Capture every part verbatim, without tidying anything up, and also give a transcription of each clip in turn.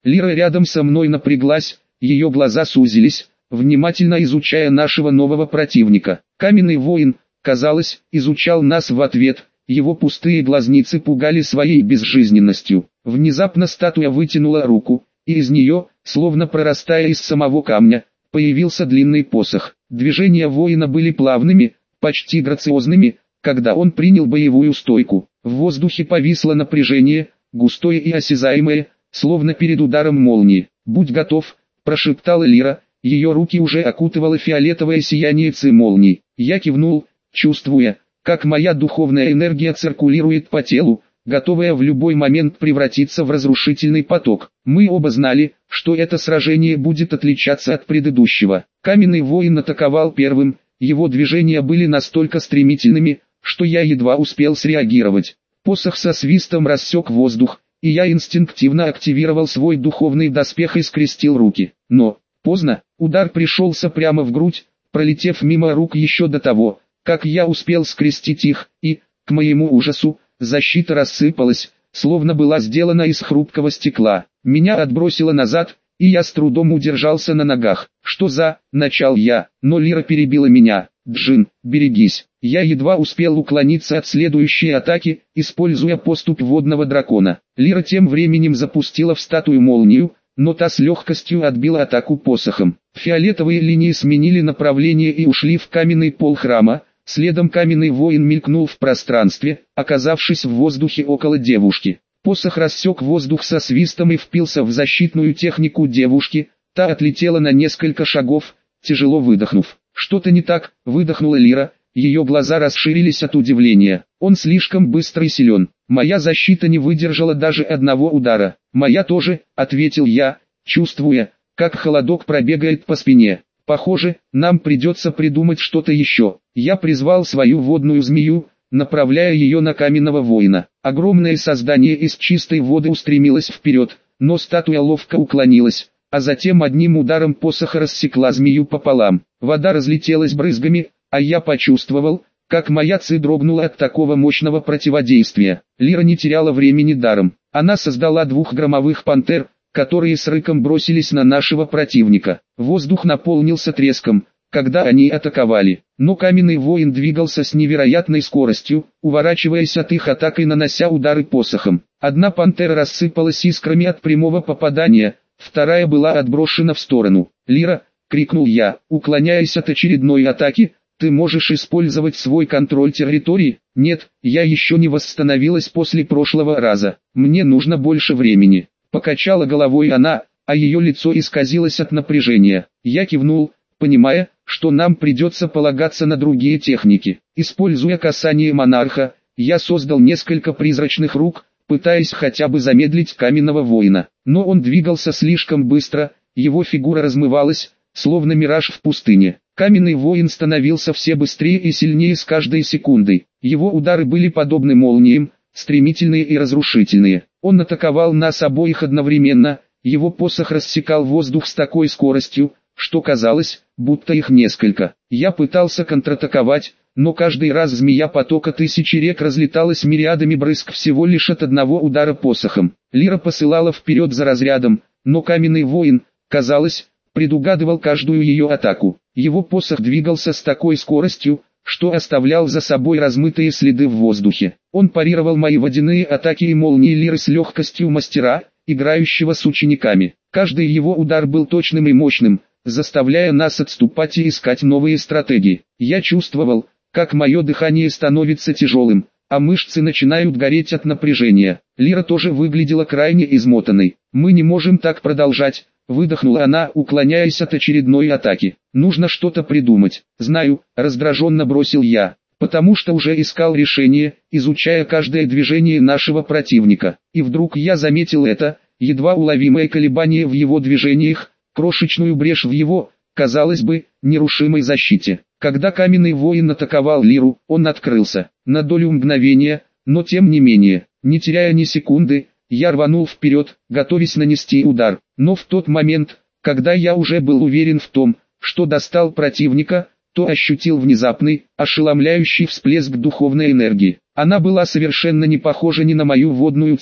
Лира рядом со мной напряглась, ее глаза сузились, внимательно изучая нашего нового противника. Каменный воин, казалось, изучал нас в ответ, его пустые глазницы пугали своей безжизненностью. Внезапно статуя вытянула руку, и из нее, словно прорастая из самого камня, появился длинный посох. Движения воина были плавными, почти грациозными, когда он принял боевую стойку. В воздухе повисло напряжение, густое и осязаемое, словно перед ударом молнии. «Будь готов», – прошептала Лира, ее руки уже окутывало фиолетовое сияние ци молний. Я кивнул, чувствуя, как моя духовная энергия циркулирует по телу, готовая в любой момент превратиться в разрушительный поток. Мы оба знали, что это сражение будет отличаться от предыдущего. Каменный воин атаковал первым, его движения были настолько стремительными, что я едва успел среагировать. Посох со свистом рассек воздух, и я инстинктивно активировал свой духовный доспех и скрестил руки. Но, поздно, удар пришелся прямо в грудь, пролетев мимо рук еще до того, как я успел скрестить их, и, к моему ужасу, защита рассыпалась, словно была сделана из хрупкого стекла. Меня отбросило назад, и я с трудом удержался на ногах. «Что за...» – начал я, но Лира перебила меня. «Джин, берегись». Я едва успел уклониться от следующей атаки, используя поступь водного дракона. Лира тем временем запустила в статую молнию, но та с легкостью отбила атаку посохом. Фиолетовые линии сменили направление и ушли в каменный пол храма, следом каменный воин мелькнул в пространстве, оказавшись в воздухе около девушки. Посох рассек воздух со свистом и впился в защитную технику девушки, та отлетела на несколько шагов, тяжело выдохнув. «Что-то не так», — выдохнула Лира, ее глаза расширились от удивления. «Он слишком быстр и силен. Моя защита не выдержала даже одного удара». «Моя тоже», — ответил я, чувствуя, как холодок пробегает по спине. «Похоже, нам придется придумать что-то еще». Я призвал свою водную змею, направляя ее на каменного воина. Огромное создание из чистой воды устремилось вперед, но статуя ловко уклонилась, а затем одним ударом посоха рассекла змею пополам. Вода разлетелась брызгами, а я почувствовал, как моя ци дрогнула от такого мощного противодействия. Лира не теряла времени даром. Она создала двух громовых пантер, которые с рыком бросились на нашего противника. Воздух наполнился треском, когда они атаковали, но каменный воин двигался с невероятной скоростью, уворачиваясь от их атак и нанося удары посохом. Одна пантера рассыпалась искрами от прямого попадания, вторая была отброшена в сторону. «Лира!» — крикнул я, уклоняясь от очередной атаки. «Ты можешь использовать свой контроль территории?» «Нет, я еще не восстановилась после прошлого раза, мне нужно больше времени». Покачала головой она, а ее лицо исказилось от напряжения. Я кивнул, понимая, что нам придется полагаться на другие техники. Используя касание монарха, я создал несколько призрачных рук, пытаясь хотя бы замедлить каменного воина. Но он двигался слишком быстро, его фигура размывалась, словно мираж в пустыне. Каменный воин становился все быстрее и сильнее с каждой секундой. Его удары были подобны молниям, стремительные и разрушительные. Он атаковал нас обоих одновременно, его посох рассекал воздух с такой скоростью, что казалось, будто их несколько. Я пытался контратаковать, но каждый раз змея потока тысячи рек разлеталась мириадами брызг всего лишь от одного удара посохом. Лира посылала вперед за разрядом, но каменный воин, казалось, предугадывал каждую ее атаку. Его посох двигался с такой скоростью, что оставлял за собой размытые следы в воздухе. Он парировал мои водяные атаки и молнии Лиры с легкостью мастера, играющего с учениками. Каждый его удар был точным и мощным, заставляя нас отступать и искать новые стратегии. Я чувствовал, как мое дыхание становится тяжелым, а мышцы начинают гореть от напряжения. Лира тоже выглядела крайне измотанной. «Мы не можем так продолжать», — выдохнула она, уклоняясь от очередной атаки. «Нужно что-то придумать». «Знаю», — раздраженно бросил я, потому что уже искал решение, изучая каждое движение нашего противника. И вдруг я заметил это, едва уловимое колебание в его движениях, крошечную брешь в его, казалось бы, нерушимой защите. Когда каменный воин атаковал Лиру, он открылся. На долю мгновения, но тем не менее, не теряя ни секунды, я рванул вперед, готовясь нанести удар. Но в тот момент, когда я уже был уверен в том, что достал противника, то ощутил внезапный, ошеломляющий всплеск духовной энергии. Она была совершенно не похожа ни на мою водную ци,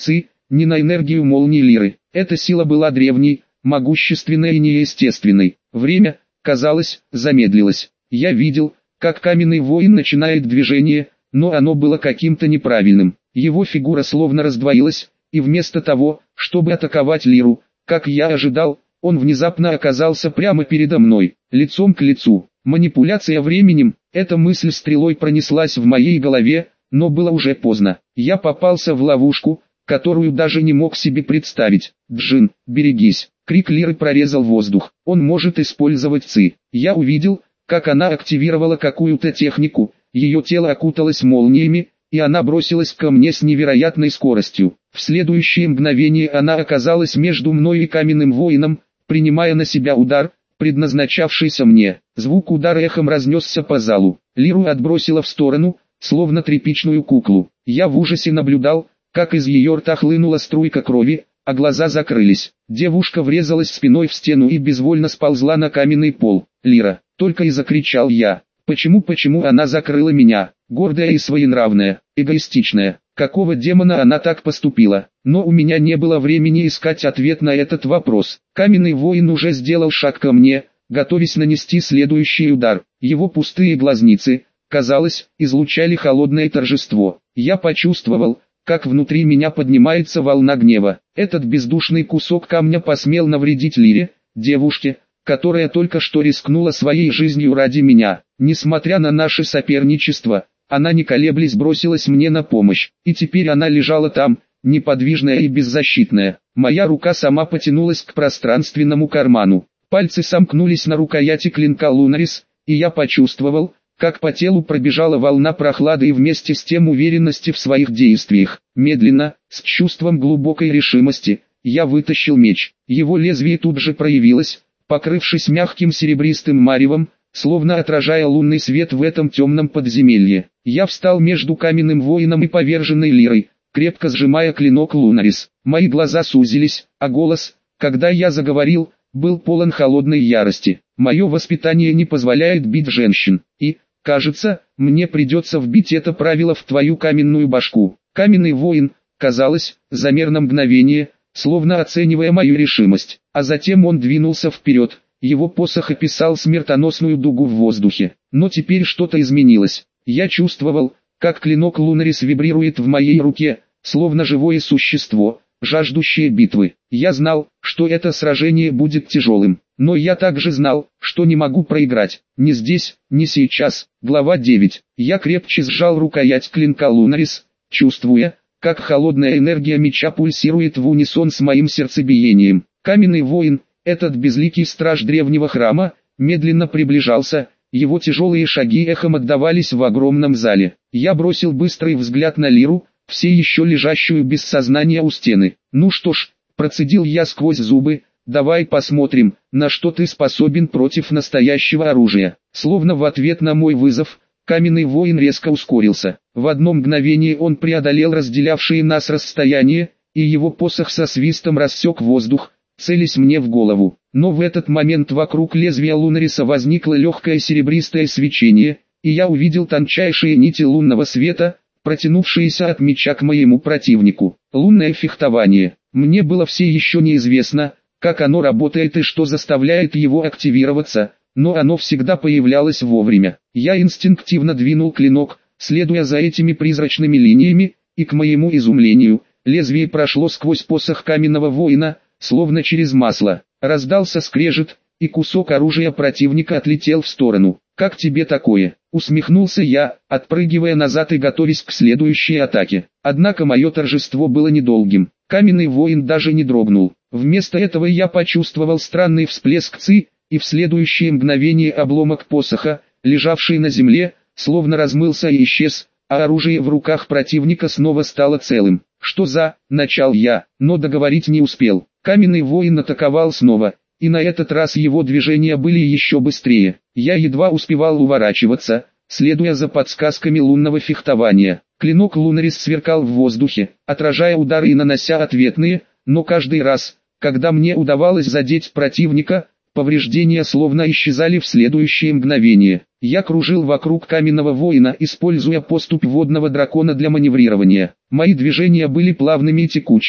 ни на энергию молнии Лиры. Эта сила была древней, могущественной и неестественной. Время, казалось, замедлилось. Я видел, как каменный воин начинает движение, но оно было каким-то неправильным. Его фигура словно раздвоилась, и вместо того, чтобы атаковать Лиру, как я ожидал, он внезапно оказался прямо передо мной, лицом к лицу. Манипуляция временем, эта мысль стрелой пронеслась в моей голове, но было уже поздно. Я попался в ловушку, которую даже не мог себе представить. «Джин, берегись!» Крик Лиры прорезал воздух. «Он может использовать ци». Я увидел, как она активировала какую-то технику, ее тело окуталось молниями, и она бросилась ко мне с невероятной скоростью. В следующее мгновение она оказалась между мной и каменным воином, принимая на себя удар, предназначавшийся мне. Звук удара эхом разнесся по залу. Лиру отбросило в сторону, словно тряпичную куклу. Я в ужасе наблюдал, как из ее рта хлынула струйка крови, а глаза закрылись. Девушка врезалась спиной в стену и безвольно сползла на каменный пол. «Лира!» — только и закричал я. Почему, почему она закрыла меня? Гордая и своенравная, эгоистичная. Какого демона она так поступила? Но у меня не было времени искать ответ на этот вопрос. Каменный воин уже сделал шаг ко мне, готовясь нанести следующий удар. Его пустые глазницы, казалось, излучали холодное торжество. Я почувствовал, как внутри меня поднимается волна гнева. Этот бездушный кусок камня посмел навредить Лире, девушке, которая только что рискнула своей жизнью ради меня. Несмотря на наше соперничество, она не колеблясь бросилась мне на помощь, и теперь она лежала там, неподвижная и беззащитная. Моя рука сама потянулась к пространственному карману. Пальцы сомкнулись на рукояти клинка Лунарис, и я почувствовал, как по телу пробежала волна прохлады и вместе с тем уверенности в своих действиях. Медленно, с чувством глубокой решимости, я вытащил меч. Его лезвие тут же проявилось, покрывшись мягким серебристым маревом, словно отражая лунный свет в этом темном подземелье. Я встал между каменным воином и поверженной Лирой, крепко сжимая клинок Лунарис. Мои глаза сузились, а голос, когда я заговорил, был полон холодной ярости. Мое воспитание не позволяет бить женщин, и, кажется, мне придется вбить это правило в твою каменную башку. Каменный воин, казалось, замер на мгновение, словно оценивая мою решимость, а затем он двинулся вперед. Его посох описал смертоносную дугу в воздухе. Но теперь что-то изменилось. Я чувствовал, как клинок Лунарис вибрирует в моей руке, словно живое существо, жаждущее битвы. Я знал, что это сражение будет тяжелым, но я также знал, что не могу проиграть. Ни здесь, ни сейчас. Глава девять. Я крепче сжал рукоять клинка Лунарис, чувствуя, как холодная энергия меча пульсирует в унисон с моим сердцебиением. Каменный воин, этот безликий страж древнего храма, медленно приближался, его тяжелые шаги эхом отдавались в огромном зале. Я бросил быстрый взгляд на Лиру, все еще лежащую без сознания у стены. «Ну что ж», — процедил я сквозь зубы, — «давай посмотрим, на что ты способен против настоящего оружия». Словно в ответ на мой вызов, каменный воин резко ускорился. В одно мгновение он преодолел разделявшие нас расстояние, и его посох со свистом рассек воздух, целясь мне в голову. Но в этот момент вокруг лезвия Лунариса возникло легкое серебристое свечение, и я увидел тончайшие нити лунного света, протянувшиеся от меча к моему противнику. Лунное фехтование. Мне было все еще неизвестно, как оно работает и что заставляет его активироваться, но оно всегда появлялось вовремя. Я инстинктивно двинул клинок, следуя за этими призрачными линиями, и к моему изумлению, лезвие прошло сквозь посох каменного воина, словно через масло. Раздался скрежет, и кусок оружия противника отлетел в сторону. «Как тебе такое?» — усмехнулся я, отпрыгивая назад и готовясь к следующей атаке. Однако мое торжество было недолгим. Каменный воин даже не дрогнул. Вместо этого я почувствовал странный всплеск ци, и в следующее мгновение обломок посоха, лежавший на земле, словно размылся и исчез, а оружие в руках противника снова стало целым. «Что за...» — начал я, но договорить не успел. Каменный воин атаковал снова, и на этот раз его движения были еще быстрее. Я едва успевал уворачиваться, следуя за подсказками лунного фехтования. Клинок Лунарис сверкал в воздухе, отражая удары и нанося ответные, но каждый раз, когда мне удавалось задеть противника, повреждения словно исчезали в следующее мгновение. Я кружил вокруг каменного воина, используя поступь водного дракона для маневрирования. Мои движения были плавными и текучими,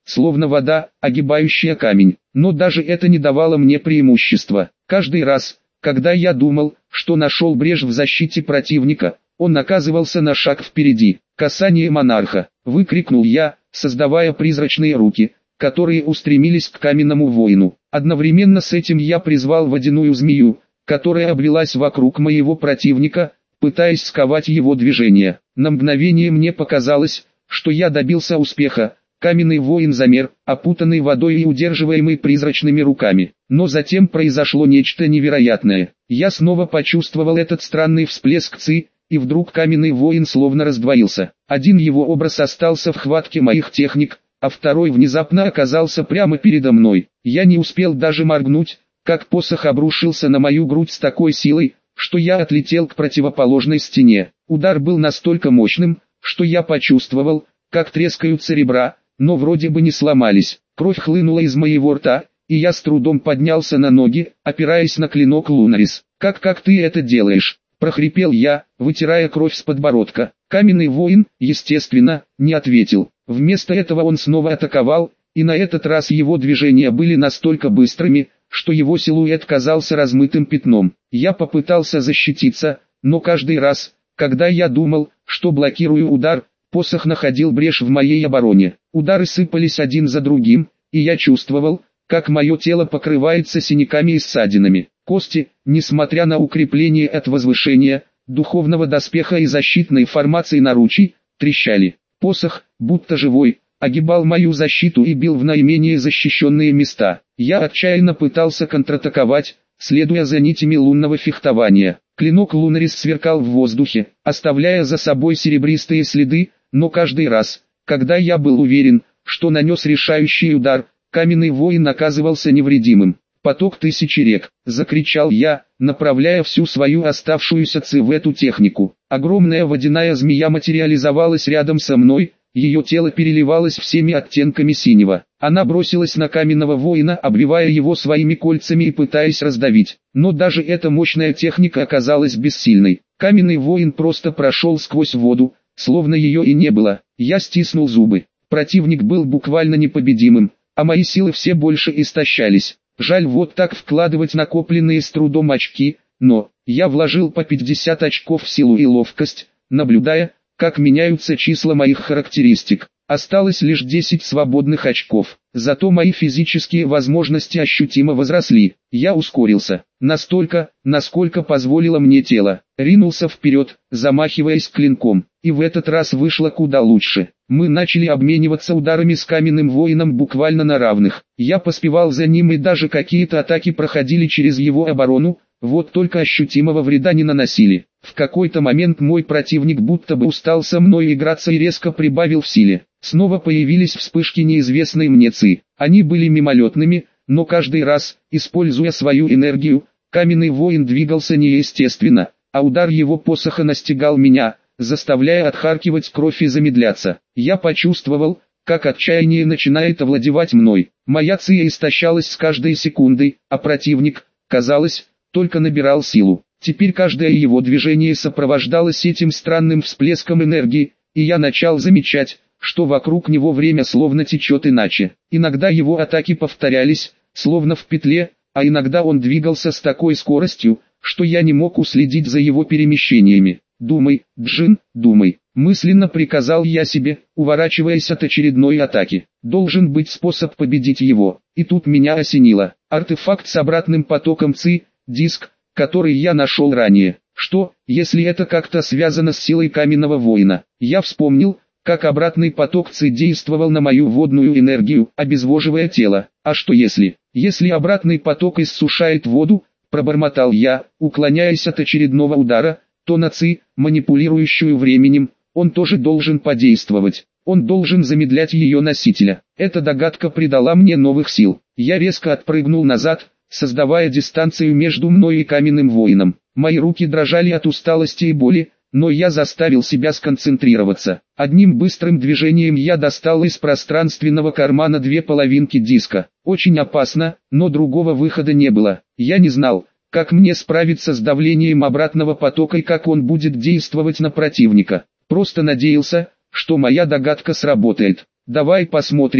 словно вода, огибающая камень. Но даже это не давало мне преимущества. Каждый раз, когда я думал, что нашел брешь в защите противника, он оказывался на шаг впереди. «Касание монарха!» — выкрикнул я, создавая призрачные руки, которые устремились к каменному воину. Одновременно с этим я призвал водяную змею, которая обвелась вокруг моего противника, пытаясь сковать его движение. На мгновение мне показалось, что я добился успеха. Каменный воин замер, опутанный водой и удерживаемый призрачными руками. Но затем произошло нечто невероятное. Я снова почувствовал этот странный всплеск ци, и вдруг каменный воин словно раздвоился. Один его образ остался в хватке моих техник, а второй внезапно оказался прямо передо мной. Я не успел даже моргнуть, как посох обрушился на мою грудь с такой силой, что я отлетел к противоположной стене. Удар был настолько мощным, что я почувствовал, как трескаются ребра, но вроде бы не сломались. Кровь хлынула из моего рта, и я с трудом поднялся на ноги, опираясь на клинок Лунарис. «Как как ты это делаешь?» — прохрипел я, вытирая кровь с подбородка. Каменный воин, естественно, не ответил. Вместо этого он снова атаковал, и на этот раз его движения были настолько быстрыми, что его силуэт казался размытым пятном. Я попытался защититься, но каждый раз, когда я думал, что блокирую удар, посох находил брешь в моей обороне. Удары сыпались один за другим, и я чувствовал, как мое тело покрывается синяками и ссадинами. Кости, несмотря на укрепление от возвышения, духовного доспеха и защитной формации наручий, трещали. Посох, будто живой, огибал мою защиту и бил в наименее защищенные места. Я отчаянно пытался контратаковать, следуя за нитями лунного фехтования. Клинок Лунарис сверкал в воздухе, оставляя за собой серебристые следы, но каждый раз, когда я был уверен, что нанес решающий удар, каменный воин оказывался невредимым. «Поток тысячи рек!» — закричал я, направляя всю свою оставшуюся ци в эту технику. Огромная водяная змея материализовалась рядом со мной, ее тело переливалось всеми оттенками синего. Она бросилась на каменного воина, обвивая его своими кольцами и пытаясь раздавить. Но даже эта мощная техника оказалась бессильной. Каменный воин просто прошел сквозь воду, словно ее и не было. Я стиснул зубы. Противник был буквально непобедимым, а мои силы все больше истощались. Жаль вот так вкладывать накопленные с трудом очки, но я вложил по пятьдесят очков в силу и ловкость, наблюдая, как меняются числа моих характеристик. Осталось лишь десять свободных очков, зато мои физические возможности ощутимо возросли. Я ускорился, настолько, насколько позволило мне тело, ринулся вперед, замахиваясь клинком, и в этот раз вышло куда лучше. Мы начали обмениваться ударами с каменным воином буквально на равных. Я поспевал за ним, и даже какие-то атаки проходили через его оборону, вот только ощутимого вреда не наносили. В какой-то момент мой противник будто бы устал со мной играться и резко прибавил в силе. Снова появились вспышки неизвестной мне ци. Они были мимолетными, но каждый раз, используя свою энергию, каменный воин двигался неестественно, а удар его посоха настигал меня, заставляя отхаркивать кровь и замедляться. Я почувствовал, как отчаяние начинает овладевать мной. Моя ци истощалась с каждой секундой, а противник, казалось, только набирал силу. Теперь каждое его движение сопровождалось этим странным всплеском энергии, и я начал замечать, что вокруг него время словно течет иначе. Иногда его атаки повторялись, словно в петле, а иногда он двигался с такой скоростью, что я не мог уследить за его перемещениями. «Думай, Джин, думай», — мысленно приказал я себе, уворачиваясь от очередной атаки. Должен быть способ победить его. И тут меня осенило. Артефакт с обратным потоком ци, диск, который я нашел ранее. Что, если это как-то связано с силой каменного воина? Я вспомнил, как обратный поток ци действовал на мою водную энергию, обезвоживая тело. А что если? Если обратный поток иссушает воду, пробормотал я, уклоняясь от очередного удара, то на ци, манипулирующую временем, он тоже должен подействовать. Он должен замедлять ее носителя. Эта догадка придала мне новых сил. Я резко отпрыгнул назад, создавая дистанцию между мной и каменным воином. Мои руки дрожали от усталости и боли, но я заставил себя сконцентрироваться. Одним быстрым движением я достал из пространственного кармана две половинки диска. Очень опасно, но другого выхода не было. Я не знал, как мне справиться с давлением обратного потока и как он будет действовать на противника. Просто надеялся, что моя догадка сработает. «Давай посмотрим,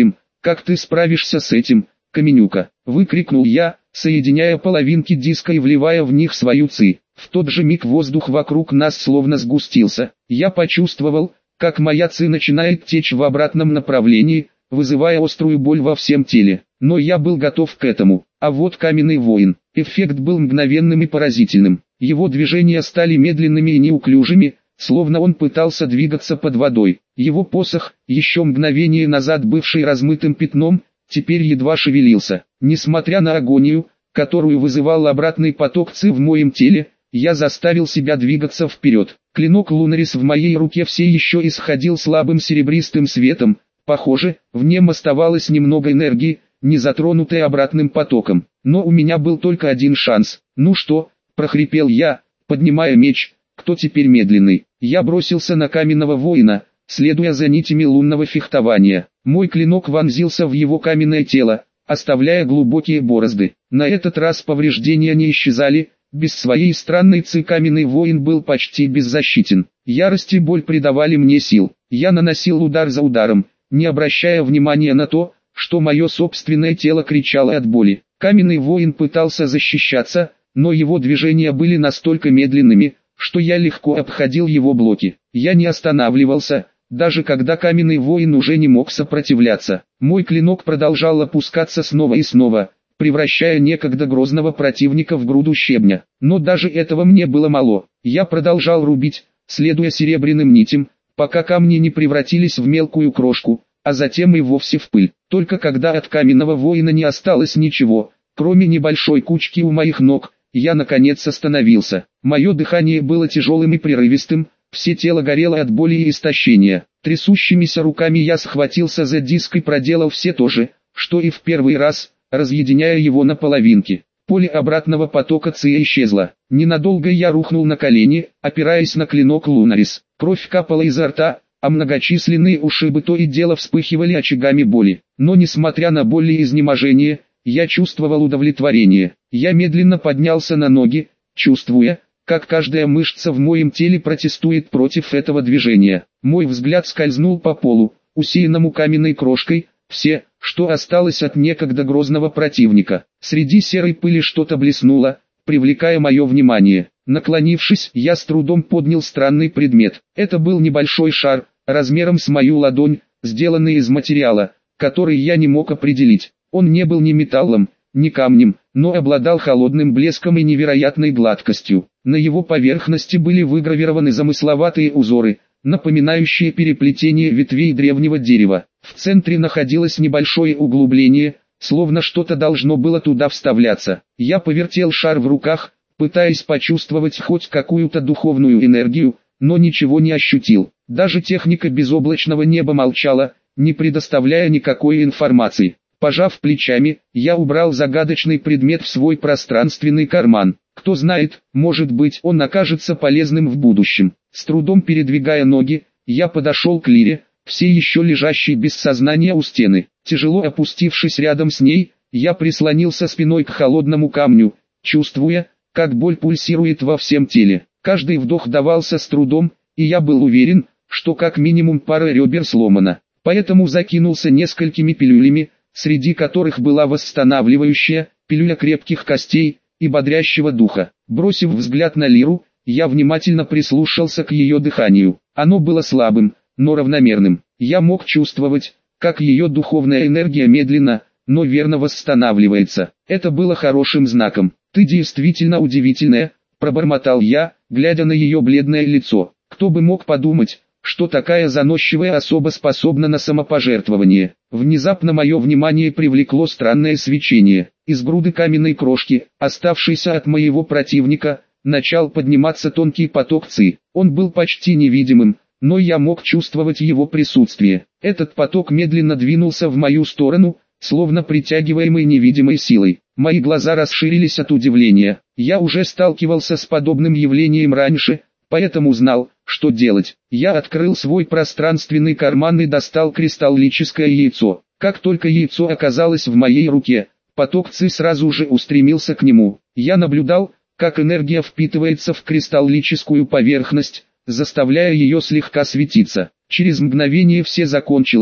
Как ты справишься с этим, Каменюка? Выкрикнул я, соединяя половинки диска и вливая в них свою ци. В тот же миг воздух вокруг нас словно сгустился. Я почувствовал, как моя ци начинает течь в обратном направлении, вызывая острую боль во всем теле. Но я был готов к этому. А вот каменный воин. Эффект был мгновенным и поразительным. Его движения стали медленными и неуклюжими, словно он пытался двигаться под водой. Его посох, еще мгновение назад бывший размытым пятном, теперь едва шевелился. Несмотря на агонию, которую вызывал обратный поток ци в моем теле, я заставил себя двигаться вперед. Клинок Лунарис в моей руке все еще исходил слабым серебристым светом. Похоже, в нем оставалось немного энергии, не затронутой обратным потоком. Но у меня был только один шанс. «Ну что?» – прохрипел я, поднимая меч. «Кто теперь медленный?» Я бросился на каменного воина, следуя за нитями лунного фехтования. Мой клинок вонзился в его каменное тело, оставляя глубокие борозды. На этот раз повреждения не исчезали. Без своей странной ци каменный воин был почти беззащитен. Ярость и боль придавали мне сил. Я наносил удар за ударом, не обращая внимания на то, что мое собственное тело кричало от боли. Каменный воин пытался защищаться, но его движения были настолько медленными, что я легко обходил его блоки. Я не останавливался, даже когда каменный воин уже не мог сопротивляться. Мой клинок продолжал опускаться снова и снова, превращая некогда грозного противника в груду щебня. Но даже этого мне было мало. Я продолжал рубить, следуя серебряным нитям, пока камни не превратились в мелкую крошку, а затем и вовсе в пыль. Только когда от каменного воина не осталось ничего, кроме небольшой кучки у моих ног, я наконец остановился. Мое дыхание было тяжелым и прерывистым, все тело горело от боли и истощения. Трясущимися руками я схватился за диск и проделал все то же, что и в первый раз, разъединяя его на половинки. Поле обратного потока ци исчезло. Ненадолго я рухнул на колени, опираясь на клинок Лунарис. Кровь капала изо рта, а многочисленные ушибы то и дело вспыхивали очагами боли. Но несмотря на боль и изнеможение, я чувствовал удовлетворение. Я медленно поднялся на ноги, чувствуя, как каждая мышца в моем теле протестует против этого движения. Мой взгляд скользнул по полу, усеянному каменной крошкой, все, что осталось от некогда грозного противника. Среди серой пыли что-то блеснуло, привлекая мое внимание. Наклонившись, я с трудом поднял странный предмет. Это был небольшой шар, размером с мою ладонь, сделанный из материала, который я не мог определить. Он не был ни металлом, ни камнем, но обладал холодным блеском и невероятной гладкостью. На его поверхности были выгравированы замысловатые узоры, напоминающие переплетение ветвей древнего дерева. В центре находилось небольшое углубление, словно что-то должно было туда вставляться. Я повертел шар в руках, пытаясь почувствовать хоть какую-то духовную энергию, но ничего не ощутил. Даже техника безоблачного неба молчала, не предоставляя никакой информации. Пожав плечами, я убрал загадочный предмет в свой пространственный карман. Кто знает, может быть, он окажется полезным в будущем. С трудом передвигая ноги, я подошел к Лире, все еще лежащей без сознания у стены. Тяжело опустившись рядом с ней, я прислонился спиной к холодному камню, чувствуя, как боль пульсирует во всем теле. Каждый вдох давался с трудом, и я был уверен, что как минимум пара ребер сломана. Поэтому закинулся несколькими пилюлями, среди которых была восстанавливающая, пилюля крепких костей и бодрящего духа. Бросив взгляд на Лиру, я внимательно прислушался к ее дыханию. Оно было слабым, но равномерным. Я мог чувствовать, как ее духовная энергия медленно, но верно восстанавливается. Это было хорошим знаком. «Ты действительно удивительная», – пробормотал я, глядя на ее бледное лицо. Кто бы мог подумать, что такая заносчивая особа способна на самопожертвование. Внезапно мое внимание привлекло странное свечение. Из груды каменной крошки, оставшейся от моего противника, начал подниматься тонкий поток ци. Он был почти невидимым, но я мог чувствовать его присутствие. Этот поток медленно двинулся в мою сторону, словно притягиваемый невидимой силой. Мои глаза расширились от удивления. Я уже сталкивался с подобным явлением раньше, поэтому знал, что делать. Я открыл свой пространственный карман и достал кристаллическое яйцо. Как только яйцо оказалось в моей руке, поток ци сразу же устремился к нему. Я наблюдал, как энергия впитывается в кристаллическую поверхность, заставляя ее слегка светиться. Через мгновение все закончилось,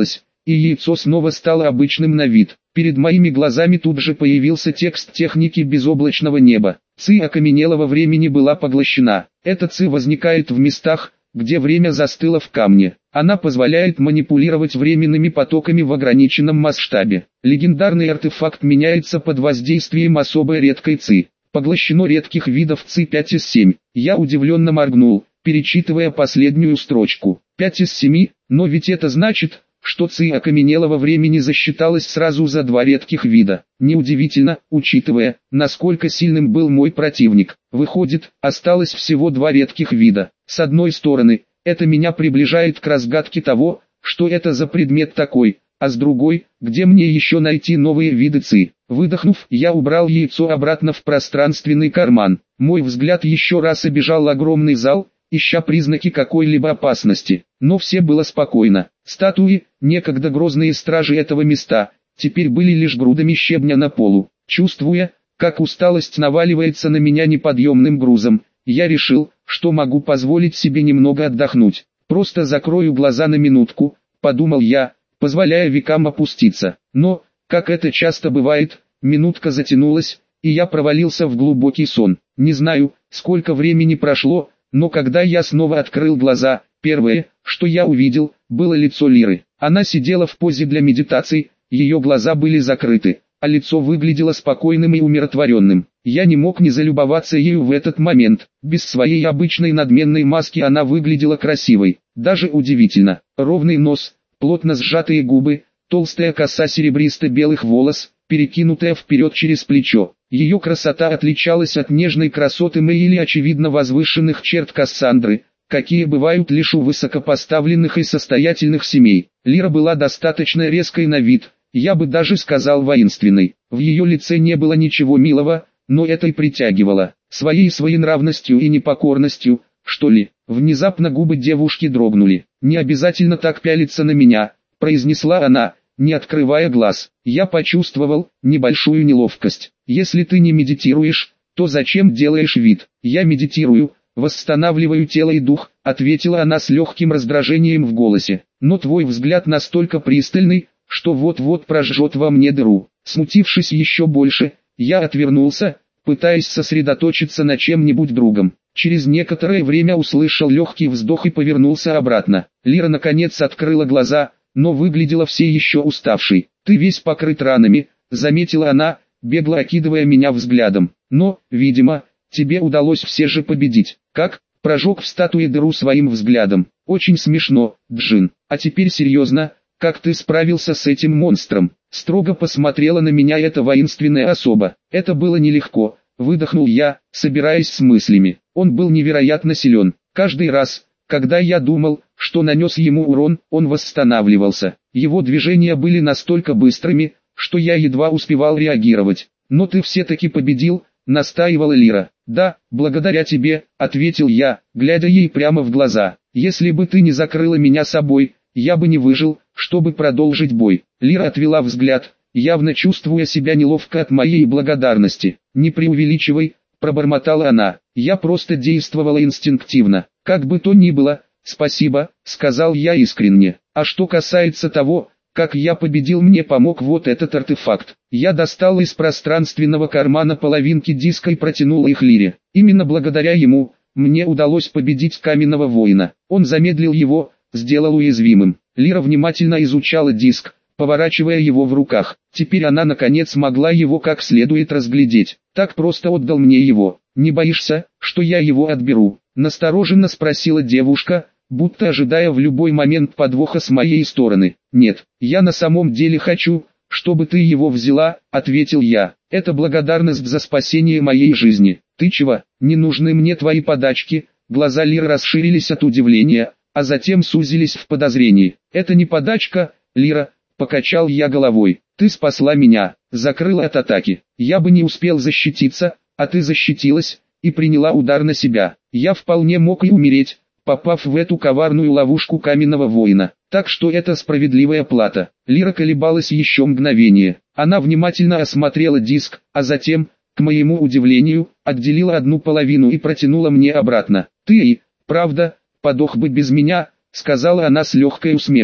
и яйцо снова стало обычным на вид. Перед моими глазами тут же появился текст техники безоблачного неба. Ци окаменелого времени была поглощена. Эта ци возникает в местах, где время застыло в камне. Она позволяет манипулировать временными потоками в ограниченном масштабе. Легендарный артефакт меняется под воздействием особой редкой ци. Поглощено редких видов ци пять из семи. Я удивленно моргнул, перечитывая последнюю строчку. пять из семи, но ведь это значит, что ци окаменелого времени засчиталось сразу за два редких вида. Неудивительно, учитывая, насколько сильным был мой противник. Выходит, осталось всего два редких вида. С одной стороны, это меня приближает к разгадке того, что это за предмет такой, а с другой, где мне еще найти новые виды ци. Выдохнув, я убрал яйцо обратно в пространственный карман. Мой взгляд еще раз обежал огромный зал, ища признаки какой-либо опасности. Но все было спокойно. Статуи, некогда грозные стражи этого места, теперь были лишь грудами щебня на полу. Чувствуя, как усталость наваливается на меня неподъемным грузом, я решил, что могу позволить себе немного отдохнуть. Просто закрою глаза на минутку, подумал я, позволяя векам опуститься. Но, как это часто бывает, минутка затянулась, и я провалился в глубокий сон. Не знаю, сколько времени прошло, но когда я снова открыл глаза, первое, что я увидел, было лицо Лиры. Она сидела в позе для медитации, ее глаза были закрыты, а лицо выглядело спокойным и умиротворенным. Я не мог не залюбоваться ею в этот момент. Без своей обычной надменной маски она выглядела красивой. Даже удивительно. Ровный нос, плотно сжатые губы, толстая коса серебристо-белых волос, перекинутая вперед через плечо. Ее красота отличалась от нежной красоты Мэй или очевидно возвышенных черт Кассандры, какие бывают лишь у высокопоставленных и состоятельных семей. Лира была достаточно резкой на вид, я бы даже сказал воинственной. В ее лице не было ничего милого, но это и притягивало. Своей своенравностью и непокорностью, что ли. Внезапно губы девушки дрогнули. «Не обязательно так пялиться на меня», — произнесла она, не открывая глаз. Я почувствовал небольшую неловкость. «Если ты не медитируешь, то зачем делаешь вид?» «Я медитирую, восстанавливаю тело и дух», — ответила она с легким раздражением в голосе. «Но твой взгляд настолько пристальный, что вот-вот прожжет во мне дыру». Смутившись еще больше, я отвернулся, пытаясь сосредоточиться на чем-нибудь другом. Через некоторое время услышал легкий вздох и повернулся обратно. Лира наконец открыла глаза, но выглядела все еще уставшей. «Ты весь покрыт ранами», — заметила она, бегло окидывая меня взглядом. «Но, видимо, тебе удалось все же победить». «Как?» — прожег в статуе дыру своим взглядом. «Очень смешно, Джин. А теперь серьезно, как ты справился с этим монстром?» Строго посмотрела на меня эта воинственная особа. «Это было нелегко», — выдохнул я, собираясь с мыслями. Он был невероятно силен. Каждый раз, когда я думал, что нанес ему урон, он восстанавливался. Его движения были настолько быстрыми, что я едва успевал реагировать. «Но ты все-таки победил», — настаивала Лира. «Да, благодаря тебе», — ответил я, глядя ей прямо в глаза. «Если бы ты не закрыла меня собой, я бы не выжил, чтобы продолжить бой». Лира отвела взгляд, явно чувствуя себя неловко от моей благодарности. «Не преувеличивай», — пробормотала она. «Я просто действовала инстинктивно. Как бы то ни было, спасибо», — сказал я искренне. «А что касается того, как я победил, мне помог вот этот артефакт». Я достал из пространственного кармана половинки диска и протянул их Лире. Именно благодаря ему мне удалось победить каменного воина. Он замедлил его, сделал уязвимым. Лира внимательно изучала диск, поворачивая его в руках. Теперь она наконец могла его как следует разглядеть. «Так просто отдал мне его. Не боишься, что я его отберу?» — настороженно спросила девушка, будто ожидая в любой момент подвоха с моей стороны. «Нет, я на самом деле хочу, чтобы ты его взяла», — ответил я. «Это благодарность за спасение моей жизни». «Ты чего? Не нужны мне твои подачки». Глаза Лиры расширились от удивления, а затем сузились в подозрении. «Это не подачка, Лира», — покачал я головой. «Ты спасла меня, закрыла от атаки. Я бы не успел защититься, а ты защитилась и приняла удар на себя. Я вполне мог и умереть, попав в эту коварную ловушку каменного воина. Так что это справедливая плата». Лира колебалась еще мгновение. Она внимательно осмотрела диск, а затем, к моему удивлению, отделила одну половину и протянула мне обратно. «Ты и, правда, подох бы без меня», — сказала она с легкой усмешкой.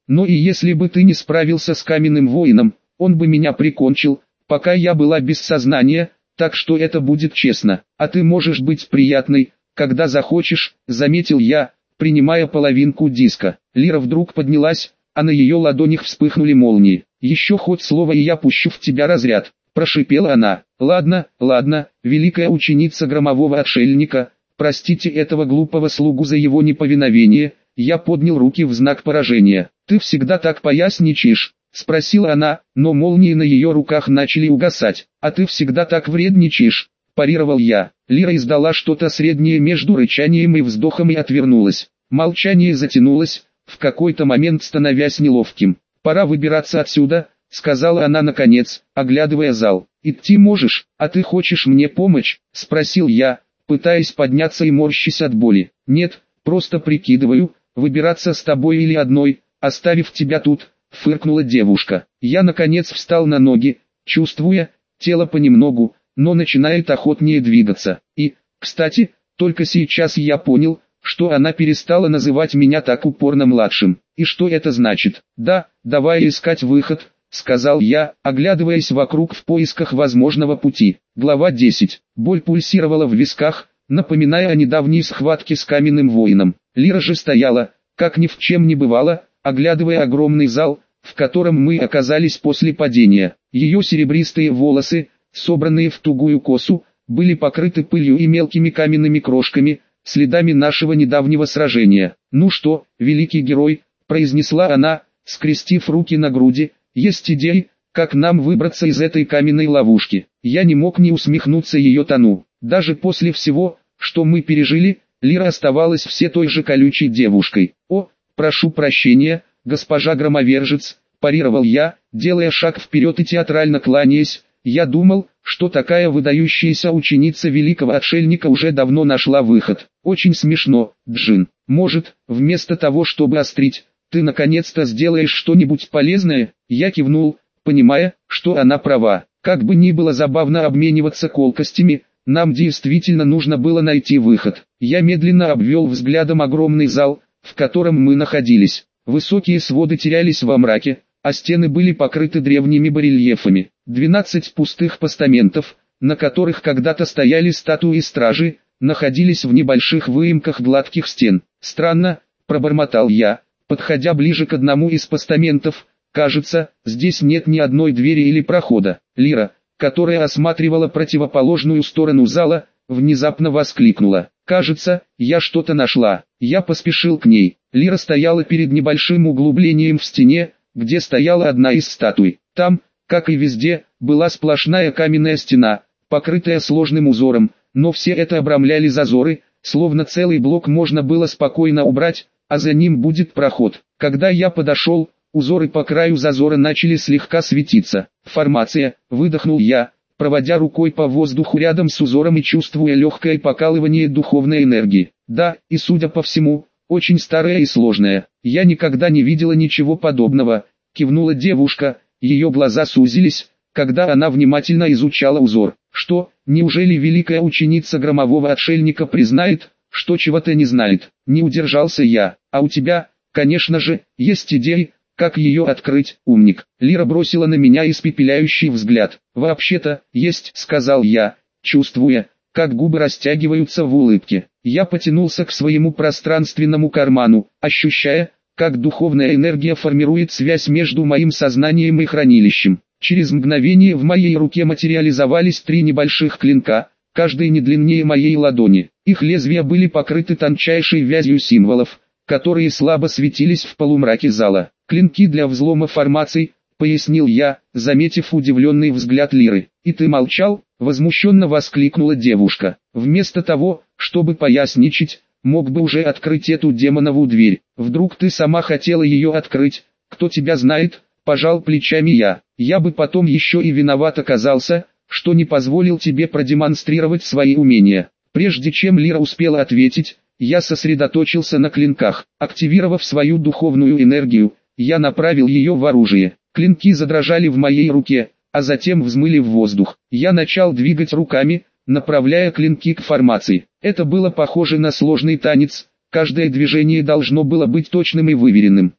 Но и если бы ты не справился с каменным воином, он бы меня прикончил, пока я была без сознания, так что это будет честно. А ты можешь быть приятной, когда захочешь, заметил я, принимая половинку диска. Лира вдруг поднялась, а на ее ладонях вспыхнули молнии. «Еще хоть слово и я пущу в тебя разряд», – прошипела она. «Ладно, ладно, великая ученица громового отшельника, простите этого глупого слугу за его неповиновение». Я поднял руки в знак поражения. «Ты всегда так поясничаешь?» – спросила она, но молнии на ее руках начали угасать. «А ты всегда так вредничаешь», – парировал я. Лира издала что-то среднее между рычанием и вздохом и отвернулась. Молчание затянулось, в какой-то момент становясь неловким. «Пора выбираться отсюда», — сказала она наконец, оглядывая зал. «Идти можешь, а ты хочешь мне помочь?» — спросил я, пытаясь подняться и морщась от боли. «Нет, просто прикидываю, выбираться с тобой или одной, оставив тебя тут», — фыркнула девушка. Я наконец встал на ноги, чувствуя, тело понемногу, но начинает охотнее двигаться. И, кстати, только сейчас я понял, что она перестала называть меня так упорно младшим. И что это значит? «Да, давай искать выход», — сказал я, оглядываясь вокруг в поисках возможного пути. Глава десять. Боль пульсировала в висках, напоминая о недавней схватке с каменным воином. Лира же стояла, как ни в чем не бывало, оглядывая огромный зал, в котором мы оказались после падения. Ее серебристые волосы, собранные в тугую косу, были покрыты пылью и мелкими каменными крошками, следами нашего недавнего сражения. «Ну что, великий герой», — произнесла она, скрестив руки на груди, — «есть идеи, как нам выбраться из этой каменной ловушки?» Я не мог не усмехнуться ее тону. Даже после всего, что мы пережили, Лира оставалась все той же колючей девушкой. «О, прошу прощения, госпожа Громовержец», — парировал я, делая шаг вперед и театрально кланяясь. Я думал, что такая выдающаяся ученица великого отшельника уже давно нашла выход. «Очень смешно, Джин. Может, вместо того, чтобы острить, ты наконец-то сделаешь что-нибудь полезное?» Я кивнул, понимая, что она права. Как бы ни было забавно обмениваться колкостями, нам действительно нужно было найти выход. Я медленно обвел взглядом огромный зал, в котором мы находились. Высокие своды терялись во мраке, а стены были покрыты древними барельефами. Двенадцать пустых постаментов, на которых когда-то стояли статуи стражи, находились в небольших выемках гладких стен. «Странно», — пробормотал я, подходя ближе к одному из постаментов, — «кажется, здесь нет ни одной двери или прохода». Лира, которая осматривала противоположную сторону зала, внезапно воскликнула. «Кажется, я что-то нашла». Я поспешил к ней. Лира стояла перед небольшим углублением в стене, где стояла одна из статуй. Там, как и везде, была сплошная каменная стена, покрытая сложным узором, но все это обрамляли зазоры, словно целый блок можно было спокойно убрать, а за ним будет проход. Когда я подошел, узоры по краю зазора начали слегка светиться. «Формация», — выдохнул я, проводя рукой по воздуху рядом с узором и чувствуя легкое покалывание духовной энергии. «Да, и судя по всему, очень старая и сложная. Я никогда не видела ничего подобного», — кивнула девушка, ее глаза сузились, когда она внимательно изучала узор. «Что, неужели великая ученица громового отшельника признает, что чего-то не знает?» Не удержался я. «А у тебя, конечно же, есть идеи, как ее открыть, умник?» Лира бросила на меня испепеляющий взгляд. «Вообще-то, есть», — сказал я, чувствуя, как губы растягиваются в улыбке. Я потянулся к своему пространственному карману, ощущая, как духовная энергия формирует связь между моим сознанием и хранилищем. Через мгновение в моей руке материализовались три небольших клинка, каждый не длиннее моей ладони. Их лезвия были покрыты тончайшей вязью символов, которые слабо светились в полумраке зала. «Клинки для взлома формаций», — пояснил я, заметив удивленный взгляд Лиры. «И ты молчал?» — возмущенно воскликнула девушка. «Вместо того, чтобы поясничать, мог бы уже открыть эту демонову дверь. Вдруг ты сама хотела ее открыть, кто тебя знает?» — пожал плечами я. «Я бы потом еще и виноват оказался, что не позволил тебе продемонстрировать свои умения». Прежде чем Лира успела ответить, я сосредоточился на клинках. Активировав свою духовную энергию, я направил ее в оружие. Клинки задрожали в моей руке, а затем взмыли в воздух. Я начал двигать руками, направляя клинки к формации. Это было похоже на сложный танец, каждое движение должно было быть точным и выверенным.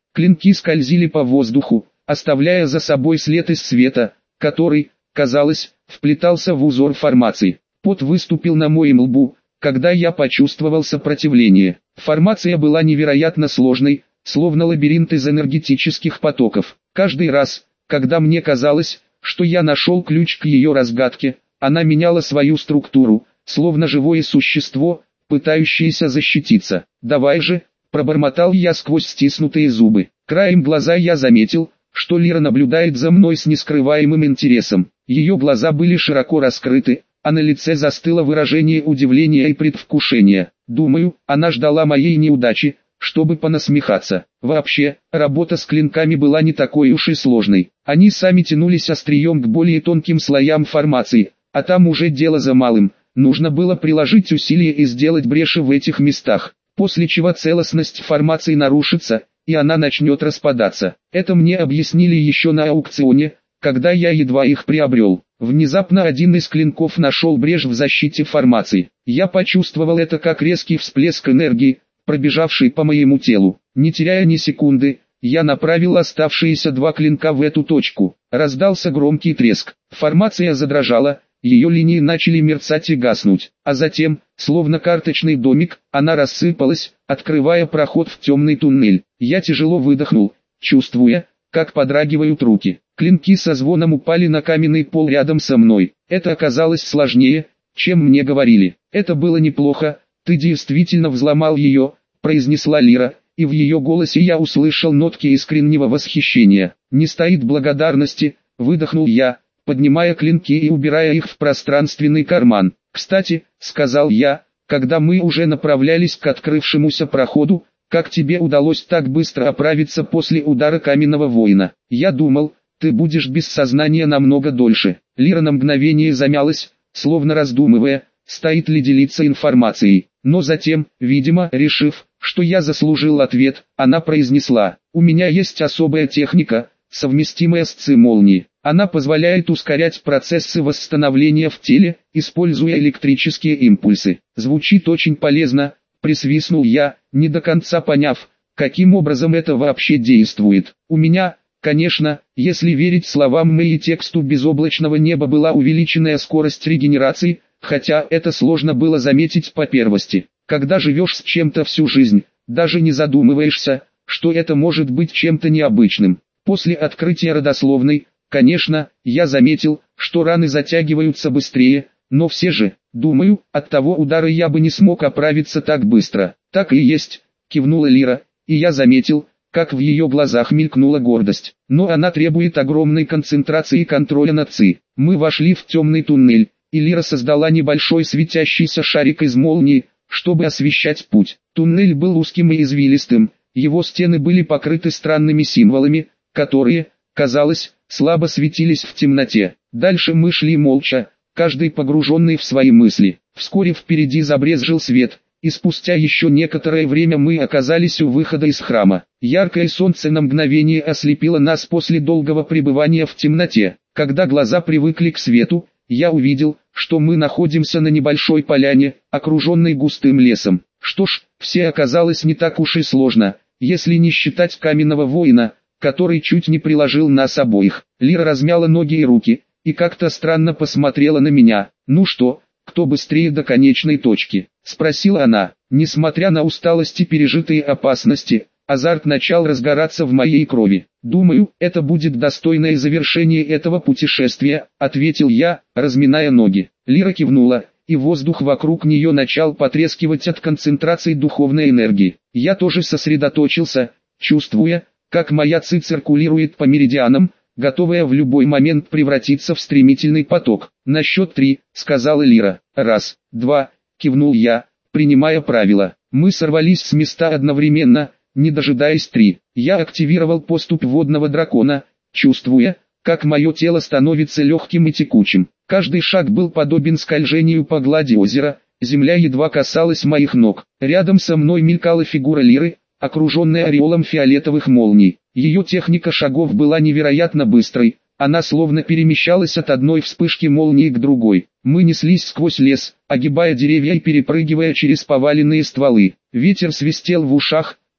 Клинки скользили по воздуху, оставляя за собой след из света, который, казалось, вплетался в узор формации. Пот выступил на моем лбу, когда я почувствовал сопротивление. Формация была невероятно сложной, словно лабиринт из энергетических потоков. Каждый раз, когда мне казалось, что я нашел ключ к ее разгадке, она меняла свою структуру, словно живое существо, пытающееся защититься. «Давай же», — пробормотал я сквозь стиснутые зубы. Краем глаза я заметил, что Лира наблюдает за мной с нескрываемым интересом. Ее глаза были широко раскрыты, а на лице застыло выражение удивления и предвкушения. Думаю, она ждала моей неудачи, чтобы понасмехаться. Вообще, работа с клинками была не такой уж и сложной. Они сами тянулись острием к более тонким слоям формации, а там уже дело за малым. Нужно было приложить усилия и сделать бреши в этих местах, после чего целостность формации нарушится, и она начнет распадаться. Это мне объяснили еще на аукционе, когда я едва их приобрел. Внезапно один из клинков нашел брешь в защите формации. Я почувствовал это как резкий всплеск энергии, пробежавший по моему телу. Не теряя ни секунды, я направил оставшиеся два клинка в эту точку. Раздался громкий треск. Формация задрожала, ее линии начали мерцать и гаснуть. А затем, словно карточный домик, она рассыпалась, открывая проход в темный туннель. Я тяжело выдохнул, чувствуя, как подрагивают руки. Клинки со звоном упали на каменный пол рядом со мной. Это оказалось сложнее, чем мне говорили. Это было неплохо, ты действительно взломал ее, произнесла Лира, и в ее голосе я услышал нотки искреннего восхищения. Не стоит благодарности, выдохнул я, поднимая клинки и убирая их в пространственный карман. Кстати, сказал я, когда мы уже направлялись к открывшемуся проходу, как тебе удалось так быстро оправиться после удара каменного воина? Я думал, ты будешь без сознания намного дольше. Лира на мгновение замялась, словно раздумывая, стоит ли делиться информацией. Но затем, видимо, решив, что я заслужил ответ, она произнесла: «У меня есть особая техника, совместимая с ци-молнией. Она позволяет ускорять процессы восстановления в теле, используя электрические импульсы. Звучит очень полезно», — присвистнул я, не до конца поняв, каким образом это вообще действует. У меня, конечно, если верить словам Мэй и тексту безоблачного неба, была увеличенная скорость регенерации, хотя это сложно было заметить по первости. Когда живешь с чем-то всю жизнь, даже не задумываешься, что это может быть чем-то необычным. После открытия родословной, конечно, я заметил, что раны затягиваются быстрее, но все же, думаю, от того удара я бы не смог оправиться так быстро. Так и есть, кивнула Лира, и я заметил, как в ее глазах мелькнула гордость. Но она требует огромной концентрации и контроля над ци. Мы вошли в темный туннель, и Лира создала небольшой светящийся шарик из молнии, чтобы освещать путь. Туннель был узким и извилистым, его стены были покрыты странными символами, которые, казалось, слабо светились в темноте. Дальше мы шли молча, каждый погруженный в свои мысли. Вскоре впереди забрезжил свет, и спустя еще некоторое время мы оказались у выхода из храма. Яркое солнце на мгновение ослепило нас после долгого пребывания в темноте. Когда глаза привыкли к свету, я увидел, что мы находимся на небольшой поляне, окруженной густым лесом. Что ж, все оказалось не так уж и сложно, если не считать каменного воина, который чуть не приложил нас обоих. Лира размяла ноги и руки, и как-то странно посмотрела на меня. «Ну что, кто быстрее до конечной точки?» — спросила она. Несмотря на усталость и пережитые опасности, азарт начал разгораться в моей крови. «Думаю, это будет достойное завершение этого путешествия», — ответил я, разминая ноги. Лира кивнула, и воздух вокруг нее начал потрескивать от концентрации духовной энергии. Я тоже сосредоточился, чувствуя, как моя ци циркулирует по меридианам, готовая в любой момент превратиться в стремительный поток. «На счет три», — сказала Лира. «Раз, два», — кивнул я, принимая правила. Мы сорвались с места одновременно, не дожидаясь три. Я активировал поступь водного дракона, чувствуя, как мое тело становится легким и текучим. Каждый шаг был подобен скольжению по глади озера, земля едва касалась моих ног. Рядом со мной мелькала фигура Лиры, окруженная ореолом фиолетовых молний. Ее техника шагов была невероятно быстрой, она словно перемещалась от одной вспышки молнии к другой. Мы неслись сквозь лес, огибая деревья и перепрыгивая через поваленные стволы. Ветер свистел в ушах,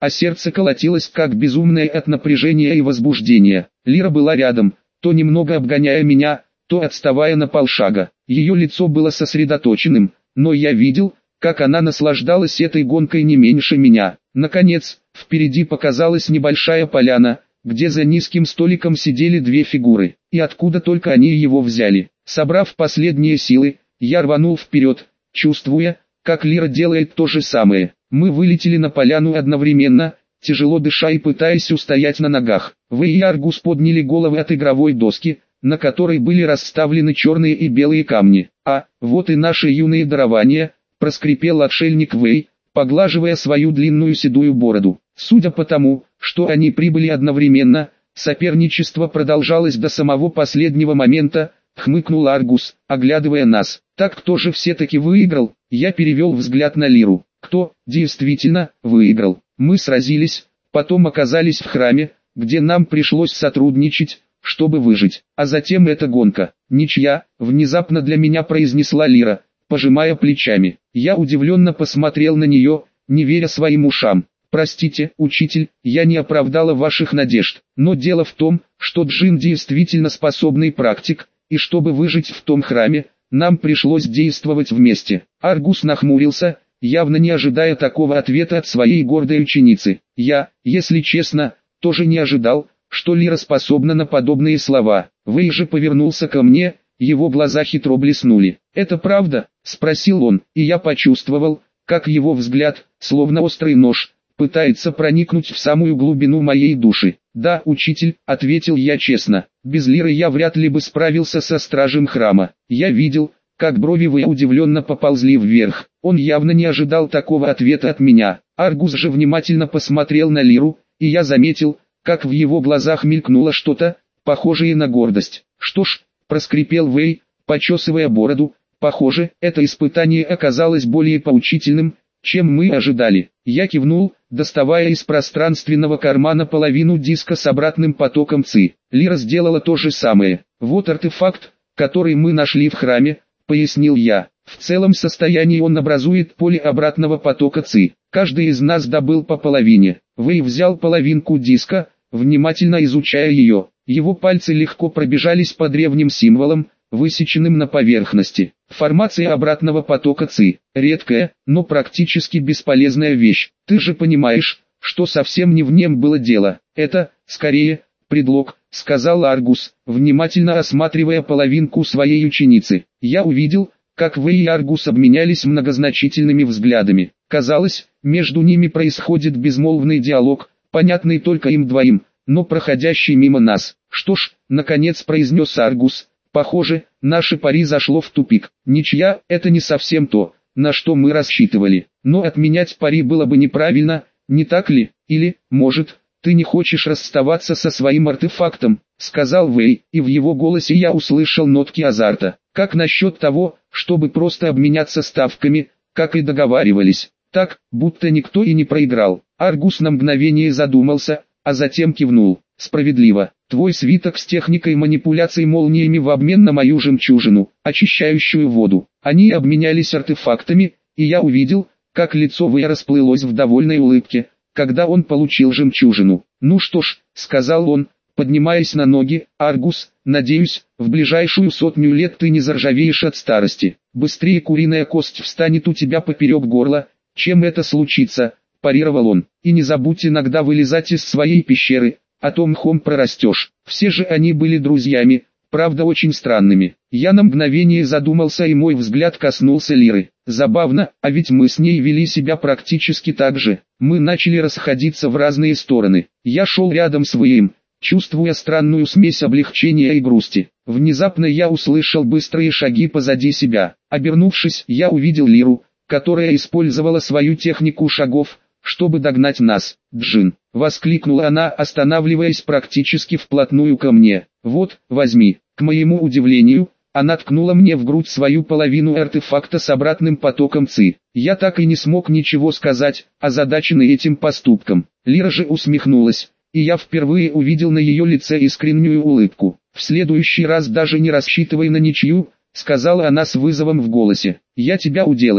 а сердце колотилось как безумное от напряжения и возбуждения. Лира была рядом, то немного обгоняя меня, то отставая на полшага. Ее лицо было сосредоточенным, но я видел, как она наслаждалась этой гонкой не меньше меня. Наконец, впереди показалась небольшая поляна, где за низким столиком сидели две фигуры, и откуда только они его взяли. Собрав последние силы, я рванул вперед, чувствуя, как Лира делает то же самое. Мы вылетели на поляну одновременно, тяжело дыша и пытаясь устоять на ногах. Вэй и Аргус подняли головы от игровой доски, на которой были расставлены черные и белые камни. «А, вот и наши юные дарования», — проскрипел отшельник Вэй, поглаживая свою длинную седую бороду. Судя по тому, что они прибыли одновременно, соперничество продолжалось до самого последнего момента, хмыкнул Аргус, оглядывая нас. Так кто же все-таки выиграл? Я перевел взгляд на Лиру. Кто, действительно, выиграл? Мы сразились, потом оказались в храме, где нам пришлось сотрудничать, чтобы выжить. А затем эта гонка. Ничья, внезапно для меня произнесла Лира, пожимая плечами. Я удивленно посмотрел на нее, не веря своим ушам. «Простите, учитель, я не оправдала ваших надежд, но дело в том, что Джин действительно способный практик, и чтобы выжить в том храме, нам пришлось действовать вместе». Аргус нахмурился, явно не ожидая такого ответа от своей гордой ученицы. Я, если честно, тоже не ожидал, что Лира способна на подобные слова. Вэй же повернулся ко мне, его глаза хитро блеснули. «Это правда?» – спросил он, и я почувствовал, как его взгляд, словно острый нож, пытается проникнуть в самую глубину моей души. «Да, учитель», — ответил я честно, — «без Лиры я вряд ли бы справился со стражем храма». Я видел, как брови Вэя удивленно поползли вверх. Он явно не ожидал такого ответа от меня. Аргус же внимательно посмотрел на Лиру, и я заметил, как в его глазах мелькнуло что-то, похожее на гордость. «Что ж», — проскрипел Вэй, почесывая бороду, — «похоже, это испытание оказалось более поучительным, чем мы ожидали». Я кивнул, доставая из пространственного кармана половину диска с обратным потоком ЦИ. Лира сделала то же самое. «Вот артефакт, который мы нашли в храме», — пояснил я. «В целом состоянии он образует поле обратного потока ЦИ. Каждый из нас добыл по половине». Вэй взял половинку диска, внимательно изучая ее. Его пальцы легко пробежались по древним символам, высеченным на поверхности. Формация обратного потока ЦИ – редкая, но практически бесполезная вещь. Ты же понимаешь, что совсем не в нем было дело. Это, скорее, предлог, сказал Аргус, внимательно осматривая половинку своей ученицы. Я увидел, как Вэй и Аргус обменялись многозначительными взглядами. Казалось, между ними происходит безмолвный диалог, понятный только им двоим, но проходящий мимо нас. «Что ж», — наконец произнес Аргус, — «похоже, наше пари зашло в тупик. Ничья – это не совсем то, на что мы рассчитывали. Но отменять пари было бы неправильно, не так ли? Или, может, ты не хочешь расставаться со своим артефактом?» – сказал Вэй, и в его голосе я услышал нотки азарта. «Как насчет того, чтобы просто обменяться ставками, как и договаривались? Так, будто никто и не проиграл». Аргус на мгновение задумался, а затем кивнул. «Справедливо. Твой свиток с техникой манипуляций молниями в обмен на мою жемчужину, очищающую воду». Они обменялись артефактами, и я увидел, как лицо Вэя расплылось в довольной улыбке, когда он получил жемчужину. «Ну что ж», — сказал он, поднимаясь на ноги, — «Аргус, надеюсь, в ближайшую сотню лет ты не заржавеешь от старости. Быстрее куриная кость встанет у тебя поперек горла, чем это случится», — парировал он. «И не забудь иногда вылезать из своей пещеры, а то мхом прорастешь». Все же они были друзьями, правда очень странными. Я на мгновение задумался, и мой взгляд коснулся Лиры. Забавно, а ведь мы с ней вели себя практически так же. Мы начали расходиться в разные стороны. Я шел рядом с Вэем, чувствуя странную смесь облегчения и грусти. Внезапно я услышал быстрые шаги позади себя. Обернувшись, я увидел Лиру, которая использовала свою технику шагов, чтобы догнать нас. «Джин!» — воскликнула она, останавливаясь практически вплотную ко мне. «Вот, возьми». К моему удивлению, она ткнула мне в грудь свою половину артефакта с обратным потоком ЦИ. Я так и не смог ничего сказать, озадаченный этим поступком. Лира же усмехнулась, и я впервые увидел на ее лице искреннюю улыбку. «В следующий раз даже не рассчитывай на ничью», — сказала она с вызовом в голосе. «Я тебя уделаю».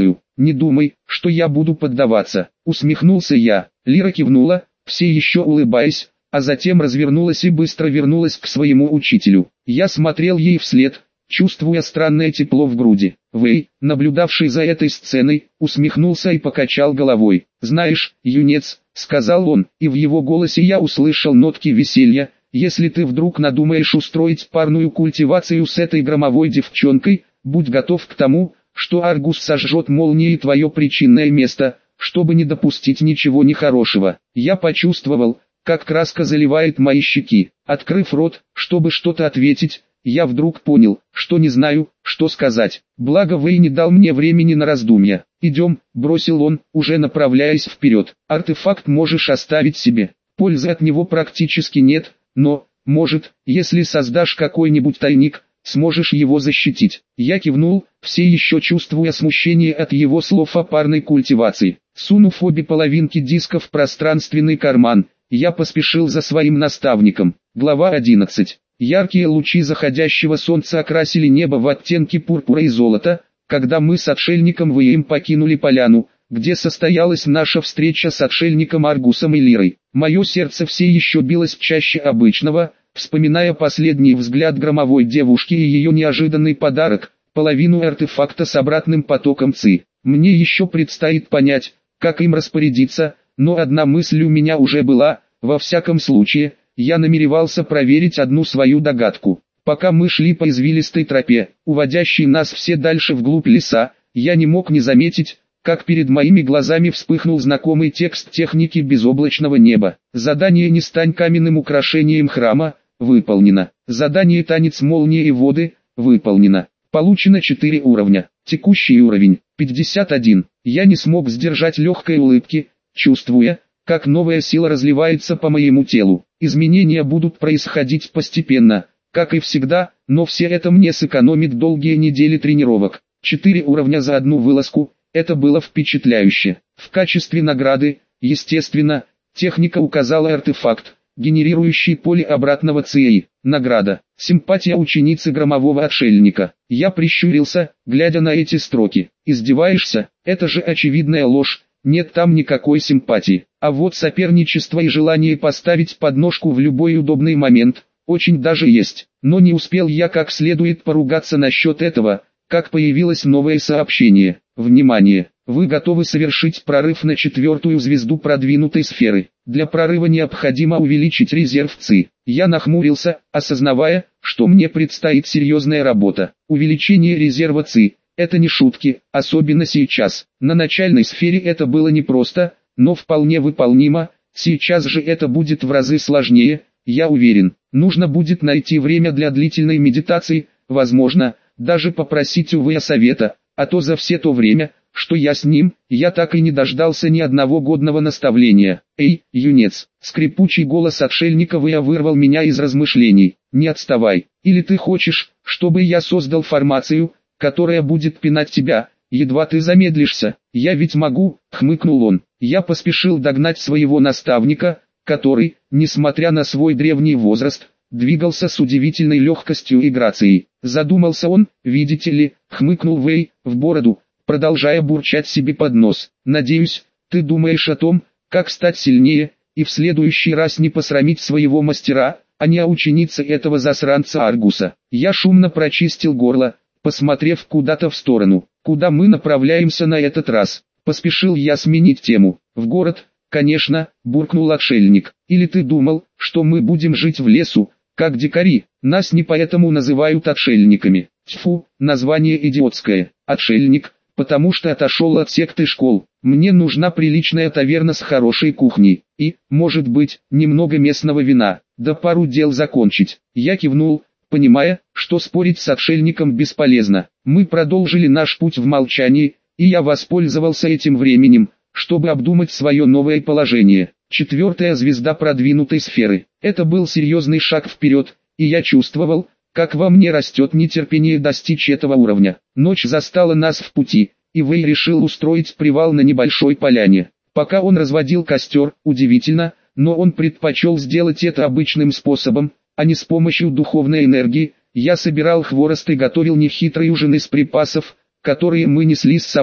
не думай, что я буду поддаваться. Усмехнулся я. Лира кивнула, все еще улыбаясь, а затем развернулась и быстро вернулась к своему учителю. Я смотрел ей вслед, чувствуя странное тепло в груди. Вэй, наблюдавший за этой сценой, усмехнулся и покачал головой. «Знаешь, юнец», — сказал он, и в его голосе я услышал нотки веселья, «если ты вдруг надумаешь устроить парную культивацию с этой громовой девчонкой, будь готов к тому, что Аргус сожжет молнией твое причинное место, чтобы не допустить ничего нехорошего». Я почувствовал, как краска заливает мои щеки. Открыв рот, чтобы что-то ответить, я вдруг понял, что не знаю, что сказать. Благо Вэй не дал мне времени на раздумья. «Идем», — бросил он, уже направляясь вперед. «Артефакт можешь оставить себе. Пользы от него практически нет, но, может, если создашь какой-нибудь тайник, сможешь его защитить». Я кивнул, все еще чувствуя смущение от его слов о парной культивации. Сунув обе половинки диска в пространственный карман, я поспешил за своим наставником. Глава одиннадцать. Яркие лучи заходящего солнца окрасили небо в оттенки пурпура и золота, когда мы с отшельником Вэем покинули поляну, где состоялась наша встреча с отшельником Аргусом и Лирой. Мое сердце все еще билось чаще обычного, вспоминая последний взгляд громовой девушки и ее неожиданный подарок, половину артефакта с обратным потоком ци. Мне еще предстоит понять, как им распорядиться, но одна мысль у меня уже была, во всяком случае, я намеревался проверить одну свою догадку. Пока мы шли по извилистой тропе, уводящей нас все дальше вглубь леса, я не мог не заметить, как перед моими глазами вспыхнул знакомый текст техники безоблачного неба. Задание «Не стань каменным украшением храма» выполнено. Задание «Танец молнии и воды» выполнено. Получено четыре уровня. Текущий уровень пятьдесят один. Я не смог сдержать легкой улыбки, чувствуя, как новая сила разливается по моему телу. Изменения будут происходить постепенно, как и всегда, но все это мне сэкономит долгие недели тренировок. Четыре уровня за одну вылазку, это было впечатляюще. В качестве награды, естественно, техника указала артефакт, генерирующий поле обратного ци. Награда. Симпатия ученицы громового отшельника. Я прищурился, глядя на эти строки. Издеваешься? Это же очевидная ложь. Нет там никакой симпатии. А вот соперничество и желание поставить подножку в любой удобный момент, очень даже есть. Но не успел я как следует поругаться насчет этого, как появилось новое сообщение. Внимание! Вы готовы совершить прорыв на четвертую звезду продвинутой сферы. Для прорыва необходимо увеличить резерв ци. Я нахмурился, осознавая, что мне предстоит серьезная работа. Увеличение резерва ци. Это не шутки, особенно сейчас. На начальной сфере это было непросто, но вполне выполнимо. Сейчас же это будет в разы сложнее, я уверен. Нужно будет найти время для длительной медитации, возможно, даже попросить у Вэя совета, а то за все то время, что я с ним, я так и не дождался ни одного годного наставления. «Эй, юнец!» Скрипучий голос отшельника Вэя вырвал меня из размышлений. «Не отставай, или ты хочешь, чтобы я создал формацию, которая будет пинать тебя, едва ты замедлишься?» «Я ведь могу», — хмыкнул он. Я поспешил догнать своего наставника, который, несмотря на свой древний возраст, двигался с удивительной легкостью и грацией. Задумался он, видите ли, хмыкнул Вэй, в бороду, продолжая бурчать себе под нос. «Надеюсь, ты думаешь о том, как стать сильнее, и в следующий раз не посрамить своего мастера, а не ученица этого засранца Аргуса». Я шумно прочистил горло, посмотрев куда-то в сторону. «Куда мы направляемся на этот раз?» Поспешил я сменить тему. «В город, конечно», — буркнул отшельник. «Или ты думал, что мы будем жить в лесу, как дикари? Нас не поэтому называют отшельниками. Тьфу, название идиотское. Отшельник, потому что отошел от секты школ. Мне нужна приличная таверна с хорошей кухней. И, может быть, немного местного вина. Да пару дел закончить». Я кивнул, понимая, что спорить с отшельником бесполезно. Мы продолжили наш путь в молчании, и я воспользовался этим временем, чтобы обдумать свое новое положение. Четвертая звезда продвинутой сферы. Это был серьезный шаг вперед, и я чувствовал, как во мне растет нетерпение достичь этого уровня. Ночь застала нас в пути, и Вэй решил устроить привал на небольшой поляне. Пока он разводил костер, удивительно, но он предпочел сделать это обычным способом, а не с помощью духовной энергии. Я собирал хворост и готовил нехитрый ужин из припасов, которые мы несли с собой.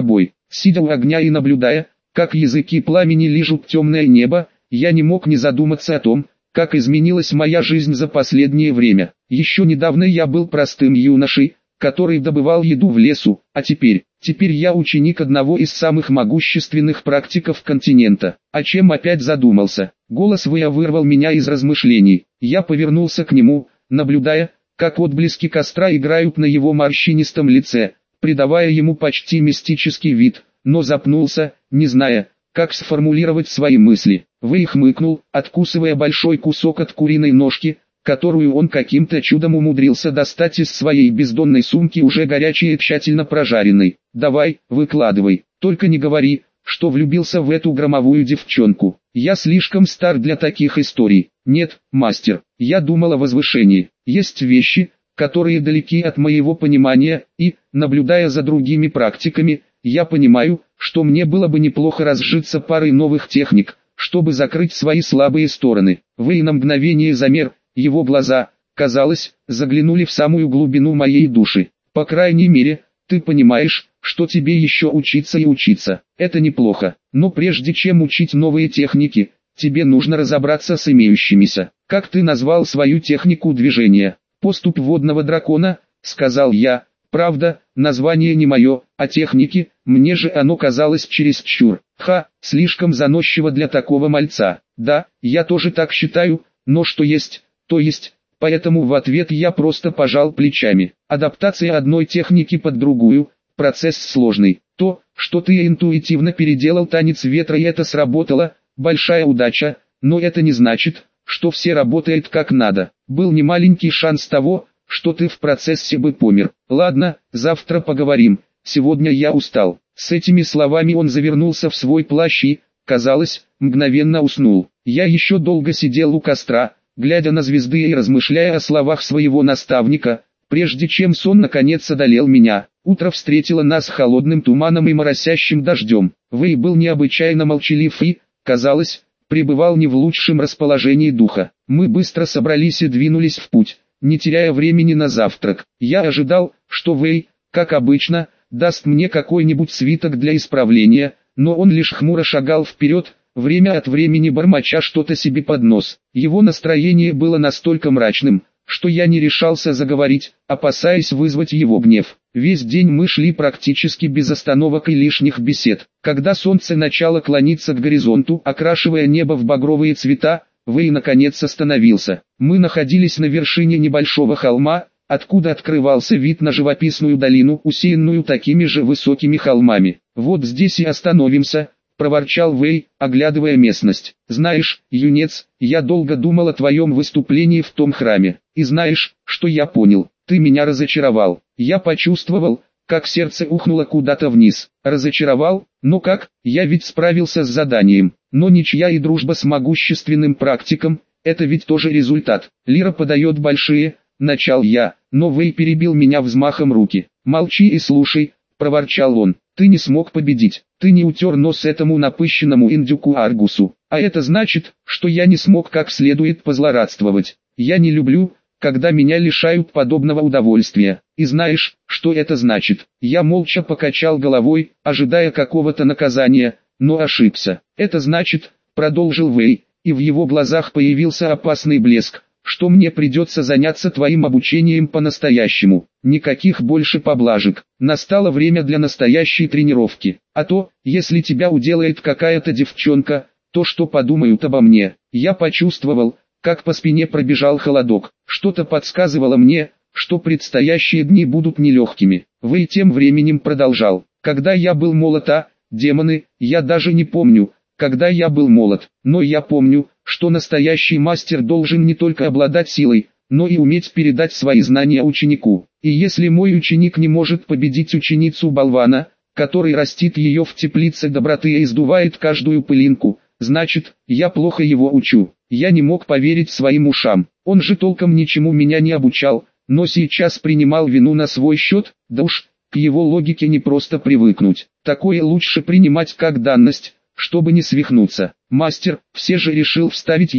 Сидя у огня и наблюдая, как языки пламени лижут темное небо, я не мог не задуматься о том, как изменилась моя жизнь за последнее время. Еще недавно я был простым юношей, который добывал еду в лесу, а теперь, теперь я ученик одного из самых могущественных практиков континента. О чем опять задумался? Голос Вэя вырвал меня из размышлений. Я повернулся к нему, наблюдая, как отблески костра играют на его морщинистом лице, придавая ему почти мистический вид, но запнулся, не зная, как сформулировать свои мысли. Вэй хмыкнул, откусывая большой кусок от куриной ножки, которую он каким-то чудом умудрился достать из своей бездонной сумки, уже горячей и тщательно прожаренной. «Давай, выкладывай, только не говори, что влюбился в эту громовую девчонку. Я слишком стар для таких историй». «Нет, мастер, я думал о возвышении. Есть вещи, которые далеки от моего понимания, и, наблюдая за другими практиками, я понимаю, что мне было бы неплохо разжиться парой новых техник, чтобы закрыть свои слабые стороны». Вэй на мгновение замер, его глаза, казалось, заглянули в самую глубину моей души. «По крайней мере, ты понимаешь, что тебе еще учиться и учиться. Это неплохо, но прежде чем учить новые техники, тебе нужно разобраться с имеющимися. Как ты назвал свою технику движения?» «Поступь водного дракона», — сказал я. «Правда, название не мое, а техники, мне же оно казалось чересчур. Ха, слишком заносчиво для такого мальца». «Да, я тоже так считаю, но что есть, то есть». Поэтому в ответ я просто пожал плечами. Адаптация одной техники под другую — процесс сложный. То, что ты интуитивно переделал танец ветра, и это сработало, большая удача, но это не значит, что все работает как надо. Был немаленький шанс того, что ты в процессе бы помер. Ладно, завтра поговорим, сегодня я устал. С этими словами он завернулся в свой плащ и, казалось, мгновенно уснул. Я еще долго сидел у костра, глядя на звезды и размышляя о словах своего наставника, прежде чем сон наконец одолел меня. Утро встретило нас холодным туманом и моросящим дождем. Вэй был необычайно молчалив и, казалось, пребывал не в лучшем расположении духа. Мы быстро собрались и двинулись в путь, не теряя времени на завтрак. Я ожидал, что Вэй, как обычно, даст мне какой-нибудь свиток для исправления, но он лишь хмуро шагал вперед, время от времени бормоча что-то себе под нос. Его настроение было настолько мрачным, что я не решался заговорить, опасаясь вызвать его гнев. Весь день мы шли практически без остановок и лишних бесед. Когда солнце начало клониться к горизонту, окрашивая небо в багровые цвета, Вэй наконец остановился. Мы находились на вершине небольшого холма, откуда открывался вид на живописную долину, усеянную такими же высокими холмами. «Вот здесь и остановимся», — проворчал Вэй, оглядывая местность. «Знаешь, юнец, я долго думал о твоем выступлении в том храме. И знаешь, что я понял? Ты меня разочаровал». Я почувствовал, как сердце ухнуло куда-то вниз. Разочаровал? Но как? Я ведь справился с заданием. Но ничья и дружба с могущественным практиком — это ведь тоже результат. Лира подает большие, начал я, но Вэй перебил меня взмахом руки. «Молчи и слушай», — проворчал он. «Ты не смог победить, ты не утер нос этому напыщенному индюку Аргусу. А это значит, что я не смог как следует позлорадствовать. Я не люблю, когда меня лишают подобного удовольствия. И знаешь, что это значит?» Я молча покачал головой, ожидая какого-то наказания, но ошибся. «Это значит», — продолжил Вэй, и в его глазах появился опасный блеск, «что мне придется заняться твоим обучением по-настоящему. Никаких больше поблажек. Настало время для настоящей тренировки. А то, если тебя уделает какая-то девчонка, то что подумают обо мне?» Я почувствовал, как по спине пробежал холодок. Что-то подсказывало мне, что предстоящие дни будут нелегкими. Вэй тем временем продолжал. «Когда я был молод, а, демоны, я даже не помню, когда я был молод, но я помню, что настоящий мастер должен не только обладать силой, но и уметь передать свои знания ученику. И если мой ученик не может победить ученицу болвана, который растит ее в теплице доброты и издувает каждую пылинку, значит, я плохо его учу». Я не мог поверить своим ушам. Он же толком ничему меня не обучал, но сейчас принимал вину на свой счет. Да уж, к его логике не просто привыкнуть. Такое лучше принимать как данность, чтобы не свихнуться. «Мастер, все же решил вставить я»,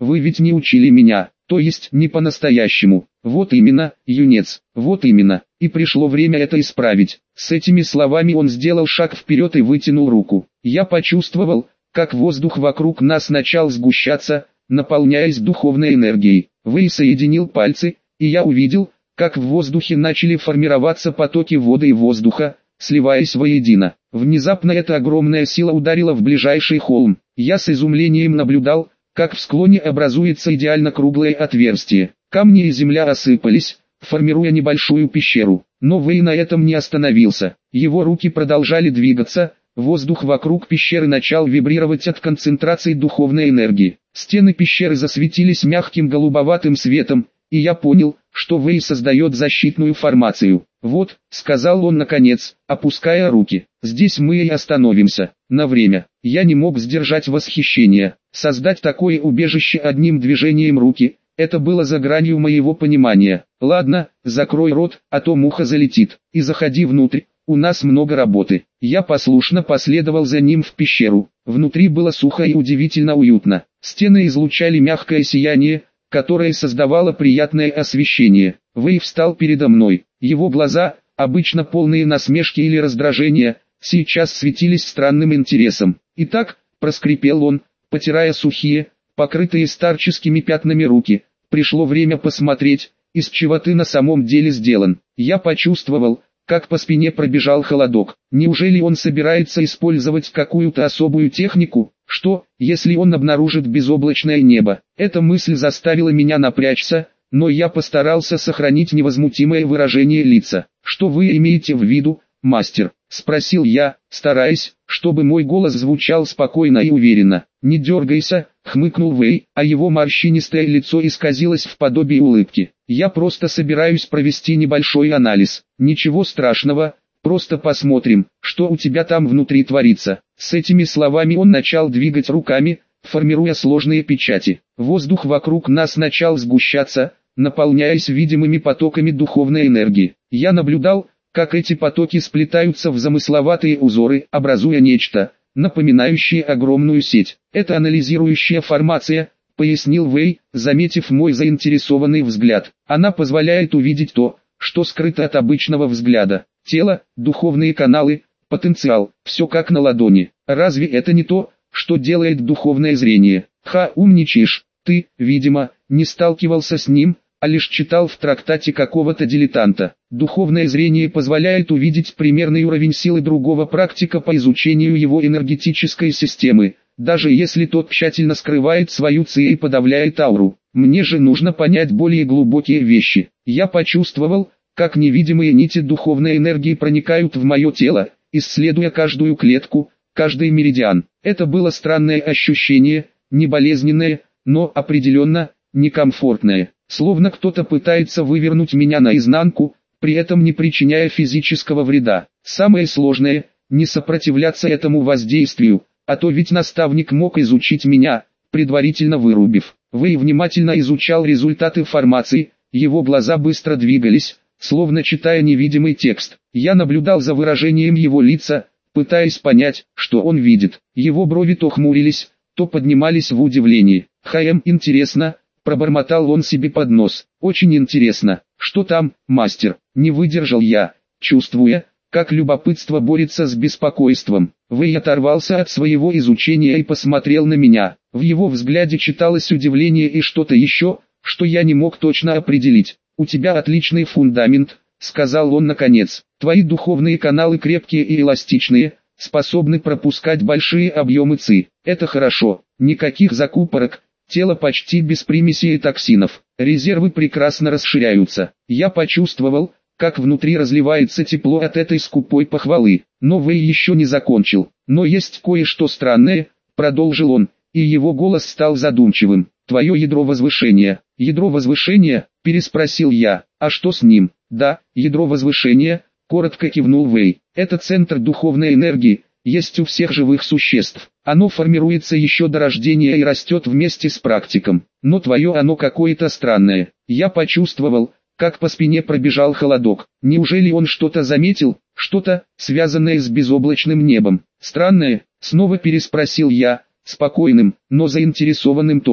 вы ведь не учили меня, то есть не по-настоящему. Вот именно, юнец, вот именно, и пришло время это исправить. С этими словами он сделал шаг вперед и вытянул руку. Я почувствовал, как воздух вокруг нас начал сгущаться, наполняясь духовной энергией. Вэй соединил пальцы, и я увидел, как в воздухе начали формироваться потоки воды и воздуха, сливаясь воедино. Внезапно эта огромная сила ударила в ближайший холм. Я с изумлением наблюдал, как в склоне образуется идеально круглое отверстие. Камни и земля осыпались, формируя небольшую пещеру. Но Вэй на этом не остановился. Его руки продолжали двигаться, воздух вокруг пещеры начал вибрировать от концентрации духовной энергии. Стены пещеры засветились мягким голубоватым светом, и я понял, что Вэй создает защитную формацию. «Вот», — сказал он наконец, опуская руки, — «здесь мы и остановимся, на время». Я не мог сдержать восхищение. Создать такое убежище одним движением руки — это было за гранью моего понимания. «Ладно, закрой рот, а то муха залетит, и заходи внутрь, у нас много работы». Я послушно последовал за ним в пещеру. Внутри было сухо и удивительно уютно. Стены излучали мягкое сияние, которое создавало приятное освещение. Вэй встал передо мной. Его глаза, обычно полные насмешки или раздражения, сейчас светились странным интересом. «Итак», — проскрипел он, потирая сухие, покрытые старческими пятнами руки, — «пришло время посмотреть, из чего ты на самом деле сделан». Я почувствовал, как по спине пробежал холодок. Неужели он собирается использовать какую-то особую технику? Что, если он обнаружит безоблачное небо? Эта мысль заставила меня напрячься, но я постарался сохранить невозмутимое выражение лица. «Что вы имеете в виду, мастер?» — спросил я, стараясь, чтобы мой голос звучал спокойно и уверенно. «Не дергайся», — хмыкнул Вэй, а его морщинистое лицо исказилось в подобии улыбки. «Я просто собираюсь провести небольшой анализ. Ничего страшного, просто посмотрим, что у тебя там внутри творится». С этими словами он начал двигать руками, формируя сложные печати. Воздух вокруг нас начал сгущаться, наполняясь видимыми потоками духовной энергии. Я наблюдал, как эти потоки сплетаются в замысловатые узоры, образуя нечто, напоминающее огромную сеть. «Это анализирующая формация», — пояснил Вэй, заметив мой заинтересованный взгляд. «Она позволяет увидеть то, что скрыто от обычного взгляда. Тело, духовные каналы, потенциал, все как на ладони. Разве это не то, что делает духовное зрение?» «Ха, умничаешь, ты, видимо, не сталкивался с ним, а лишь читал в трактате какого-то дилетанта. Духовное зрение позволяет увидеть примерный уровень силы другого практика по изучению его энергетической системы, даже если тот тщательно скрывает свою ци и подавляет ауру. Мне же нужно понять более глубокие вещи». Я почувствовал, как невидимые нити духовной энергии проникают в мое тело, исследуя каждую клетку, каждый меридиан. Это было странное ощущение, не болезненное, но определенно некомфортное. Словно кто-то пытается вывернуть меня наизнанку, при этом не причиняя физического вреда. Самое сложное – не сопротивляться этому воздействию, а то ведь наставник мог изучить меня, предварительно вырубив. Вэй внимательно изучал результаты формации, его глаза быстро двигались, словно читая невидимый текст. Я наблюдал за выражением его лица, пытаясь понять, что он видит. Его брови то хмурились, то поднимались в удивлении. «Хм, интересно», — пробормотал он себе под нос. «Очень интересно. Что там, мастер?» Не выдержал я, чувствуя, как любопытство борется с беспокойством. Вэй оторвался от своего изучения и посмотрел на меня. В его взгляде читалось удивление и что-то еще, что я не мог точно определить. «У тебя отличный фундамент», — сказал он наконец. «Твои духовные каналы крепкие и эластичные, способны пропускать большие объемы ци. Это хорошо. Никаких закупорок, тело почти без примесей и токсинов. Резервы прекрасно расширяются». Я почувствовал, как внутри разливается тепло от этой скупой похвалы. Но Вэй еще не закончил. «Но есть кое-что странное», — продолжил он, и его голос стал задумчивым. «Твое ядро возвышения». «Ядро возвышения?» — переспросил я. «А что с ним?» «Да, ядро возвышения», — коротко кивнул Вэй. «Это центр духовной энергии, есть у всех живых существ. Оно формируется еще до рождения и растет вместе с практиком. Но твое оно какое-то странное». Я почувствовал, как по спине пробежал холодок. Неужели он что-то заметил, что-то, связанное с безоблачным небом? «Странное?» — снова переспросил я, спокойным, но заинтересованным тоном.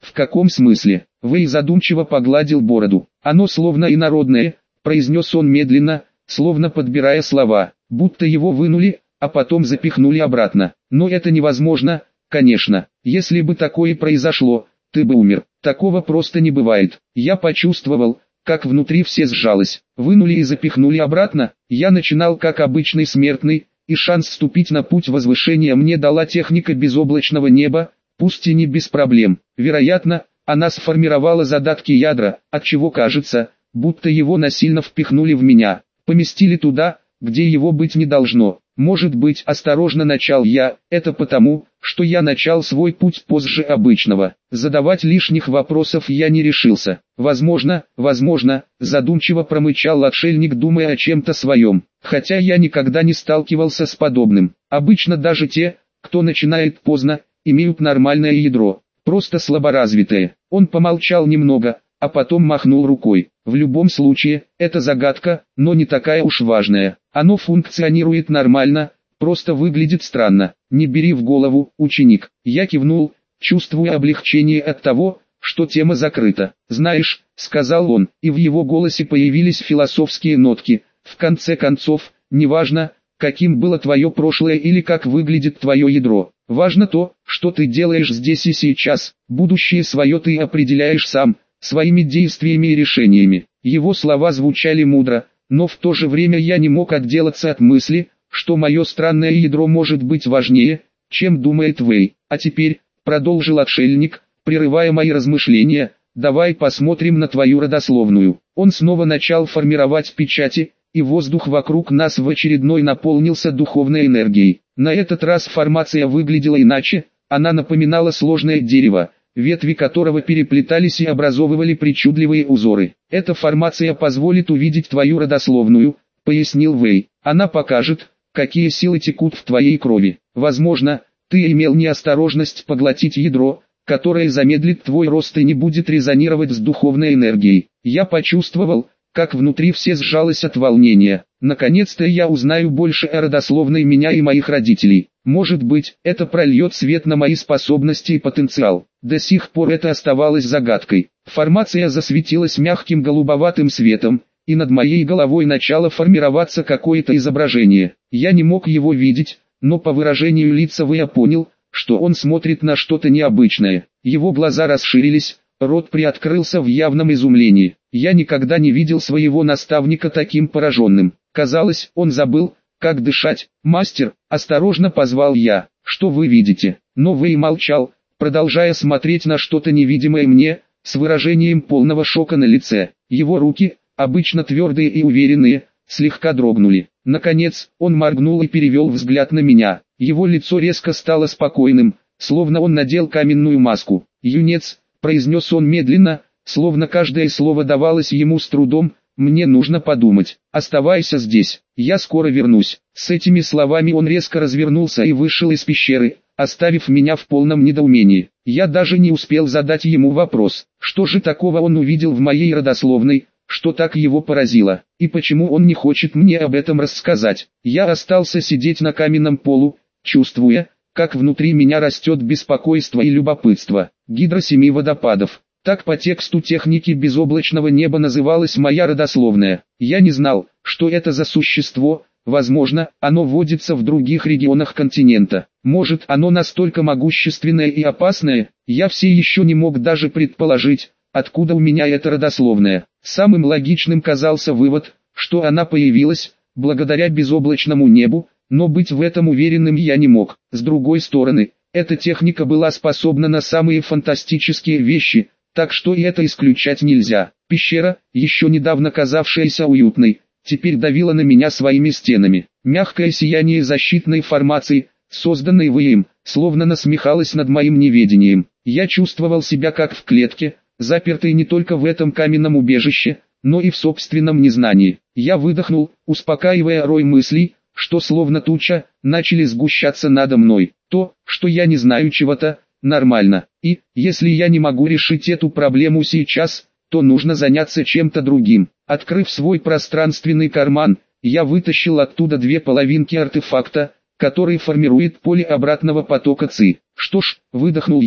В каком смысле? Вэй задумчиво погладил бороду. Оно словно инородное, произнес он медленно, словно подбирая слова, будто его вынули, а потом запихнули обратно. Но это невозможно, конечно. Если бы такое произошло, ты бы умер. Такого просто не бывает. Я почувствовал, как внутри все сжалось. Вынули и запихнули обратно. Я начинал как обычный смертный, и шанс вступить на путь возвышения мне дала техника безоблачного неба, пусть и не без проблем. Вероятно, она сформировала задатки ядра, отчего кажется, будто его насильно впихнули в меня, поместили туда, где его быть не должно. Может быть, осторожно начал я, это потому, что я начал свой путь позже обычного. Задавать лишних вопросов я не решился. Возможно, возможно, задумчиво промычал отшельник, думая о чем-то своем. Хотя я никогда не сталкивался с подобным. Обычно даже те, кто начинает поздно, имеют нормальное ядро, просто слаборазвитое. Он помолчал немного, а потом махнул рукой. В любом случае, это загадка, но не такая уж важная. Оно функционирует нормально, просто выглядит странно. Не бери в голову, ученик. Я кивнул, чувствуя облегчение от того, что тема закрыта. Знаешь, сказал он, и в его голосе появились философские нотки. В конце концов, неважно, каким было твое прошлое или как выглядит твое ядро. Важно то, что ты делаешь здесь и сейчас. Будущее свое ты определяешь сам, своими действиями и решениями. Его слова звучали мудро, но в то же время я не мог отделаться от мысли, что мое странное ядро может быть важнее, чем думает Вэй. А теперь, продолжил отшельник, прерывая мои размышления, давай посмотрим на твою родословную. Он снова начал формировать печати, и воздух вокруг нас в очередной наполнился духовной энергией. На этот раз формация выглядела иначе, она напоминала сложное дерево, ветви которого переплетались и образовывали причудливые узоры. Эта формация позволит увидеть твою родословную, пояснил Вэй. Она покажет, какие силы текут в твоей крови. Возможно, ты имел неосторожность поглотить ядро, которое замедлит твой рост и не будет резонировать с духовной энергией. Я почувствовал, как внутри все сжалось от волнения. Наконец-то я узнаю больше о родословной меня и моих родителей. Может быть, это прольет свет на мои способности и потенциал. До сих пор это оставалось загадкой. Формация засветилась мягким голубоватым светом, и над моей головой начало формироваться какое-то изображение. Я не мог его видеть, но по выражению лица я понял, что он смотрит на что-то необычное. Его глаза расширились, рот приоткрылся в явном изумлении. Я никогда не видел своего наставника таким пораженным. Казалось, он забыл, как дышать. «Мастер», — осторожно позвал я, — «что вы видите?» Но Вэй молчал, продолжая смотреть на что-то невидимое мне, с выражением полного шока на лице. Его руки, обычно твердые и уверенные, слегка дрогнули. Наконец, он моргнул и перевел взгляд на меня. Его лицо резко стало спокойным, словно он надел каменную маску. «Юнец», — произнес он медленно, словно каждое слово давалось ему с трудом, — «мне нужно подумать. Оставайся здесь, я скоро вернусь». С этими словами он резко развернулся и вышел из пещеры, оставив меня в полном недоумении. Я даже не успел задать ему вопрос, что же такого он увидел в моей родословной, что так его поразило, и почему он не хочет мне об этом рассказать. Я остался сидеть на каменном полу, чувствуя, как внутри меня растет беспокойство и любопытство. Гидра семи водопадов. Так по тексту техники безоблачного неба называлась моя родословная. Я не знал, что это за существо, возможно, оно водится в других регионах континента. Может, оно настолько могущественное и опасное, я все еще не мог даже предположить, откуда у меня эта родословная. Самым логичным казался вывод, что она появилась, благодаря безоблачному небу, но быть в этом уверенным я не мог. С другой стороны, эта техника была способна на самые фантастические вещи, так что и это исключать нельзя. Пещера, еще недавно казавшаяся уютной, теперь давила на меня своими стенами. Мягкое сияние защитной формации, созданной Вэем, словно насмехалось над моим неведением. Я чувствовал себя как в клетке, запертый не только в этом каменном убежище, но и в собственном незнании. Я выдохнул, успокаивая рой мыслей, что словно туча, начали сгущаться надо мной. То, что я не знаю чего-то, нормально. И, если я не могу решить эту проблему сейчас, то нужно заняться чем-то другим. Открыв свой пространственный карман, я вытащил оттуда две половинки артефакта, который формирует поле обратного потока ЦИ. Что ж, выдохнул я,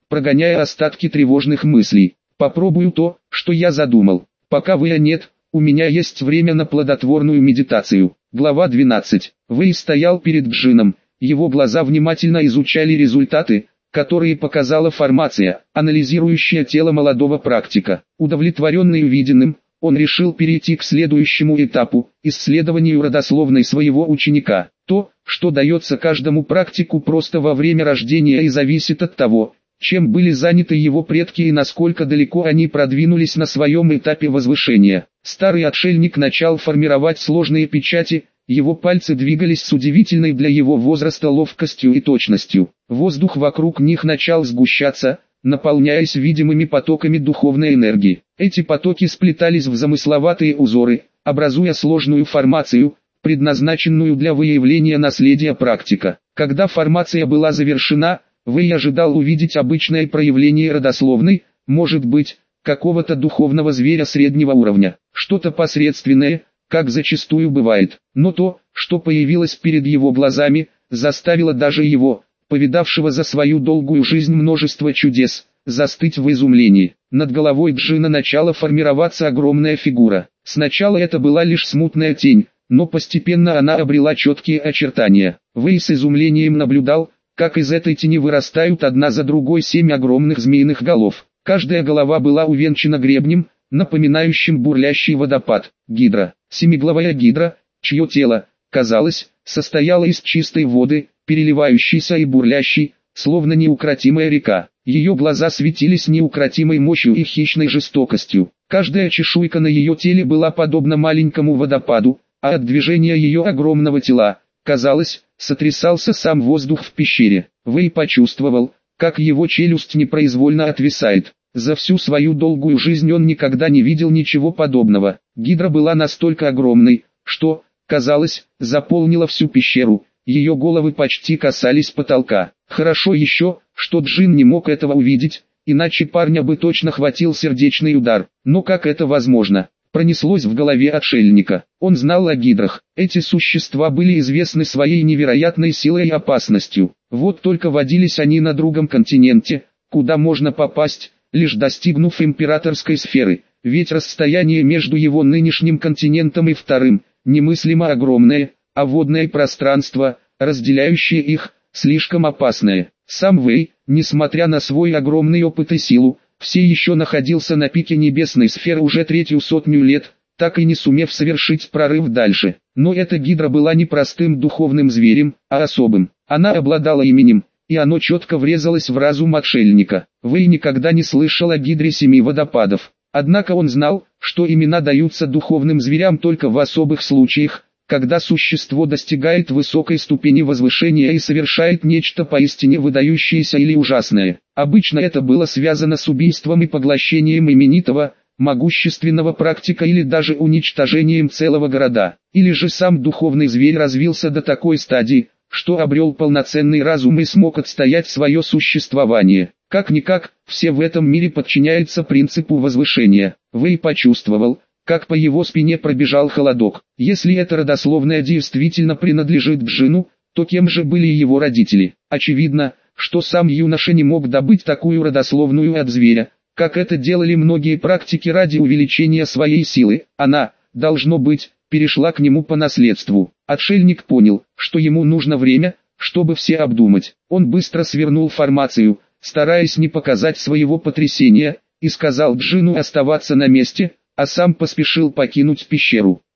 прогоняя остатки тревожных мыслей. «Попробую то, что я задумал. Пока Вэя нет, у меня есть время на плодотворную медитацию». Глава двенадцать. Вэй стоял перед Джином, его глаза внимательно изучали результаты, которые показала формация, анализирующая тело молодого практика. Удовлетворенный увиденным, он решил перейти к следующему этапу – исследованию родословной своего ученика. То, что дается каждому практику просто во время рождения и зависит от того, чем были заняты его предки и насколько далеко они продвинулись на своем этапе возвышения. Старый отшельник начал формировать сложные печати, его пальцы двигались с удивительной для его возраста ловкостью и точностью. Воздух вокруг них начал сгущаться, наполняясь видимыми потоками духовной энергии. Эти потоки сплетались в замысловатые узоры, образуя сложную формацию, предназначенную для выявления наследия практика. Когда формация была завершена, Вэй ожидал увидеть обычное проявление родословной, может быть, какого-то духовного зверя среднего уровня, что-то посредственное, как зачастую бывает. Но то, что появилось перед его глазами, заставило даже его, повидавшего за свою долгую жизнь множество чудес, застыть в изумлении. Над головой Джина начала формироваться огромная фигура. Сначала это была лишь смутная тень, но постепенно она обрела четкие очертания. Вэй с изумлением наблюдал, как из этой тени вырастают одна за другой семь огромных змеиных голов. Каждая голова была увенчана гребнем, напоминающим бурлящий водопад. Гидра, семиглавая гидра, чье тело, казалось, состояло из чистой воды, переливающейся и бурлящей, словно неукротимая река. Ее глаза светились неукротимой мощью и хищной жестокостью. Каждая чешуйка на ее теле была подобна маленькому водопаду, а от движения ее огромного тела, казалось, сотрясался сам воздух в пещере. Вэй почувствовал, как его челюсть непроизвольно отвисает. За всю свою долгую жизнь он никогда не видел ничего подобного. Гидра была настолько огромной, что, казалось, заполнила всю пещеру. Ее головы почти касались потолка. Хорошо еще, что Джин не мог этого увидеть, иначе парня бы точно хватил сердечный удар. Но как это возможно? Пронеслось в голове отшельника. Он знал о гидрах. Эти существа были известны своей невероятной силой и опасностью. Вот только водились они на другом континенте, куда можно попасть, лишь достигнув императорской сферы. Ведь расстояние между его нынешним континентом и вторым, немыслимо огромное, а водное пространство, разделяющее их, слишком опасное. Сам Вэй, несмотря на свой огромный опыт и силу, все еще находился на пике небесной сферы уже третью сотню лет, так и не сумев совершить прорыв дальше. Но эта гидра была не простым духовным зверем, а особым. Она обладала именем, и оно четко врезалось в разум отшельника. Вэй никогда не слышал о гидре семи водопадов. Однако он знал, что имена даются духовным зверям только в особых случаях, когда существо достигает высокой ступени возвышения и совершает нечто поистине выдающееся или ужасное. Обычно это было связано с убийством и поглощением именитого, могущественного практика или даже уничтожением целого города. Или же сам духовный зверь развился до такой стадии, что обрел полноценный разум и смог отстоять свое существование. Как-никак, все в этом мире подчиняются принципу возвышения. Вэй почувствовал, как по его спине пробежал холодок. Если эта родословная действительно принадлежит Джину, то кем же были его родители? Очевидно, что сам юноша не мог добыть такую родословную от зверя, как это делали многие практики ради увеличения своей силы. Она, должно быть, перешла к нему по наследству. Отшельник понял, что ему нужно время, чтобы все обдумать. Он быстро свернул формацию, стараясь не показать своего потрясения, и сказал Джину оставаться на месте, а сам поспешил покинуть пещеру.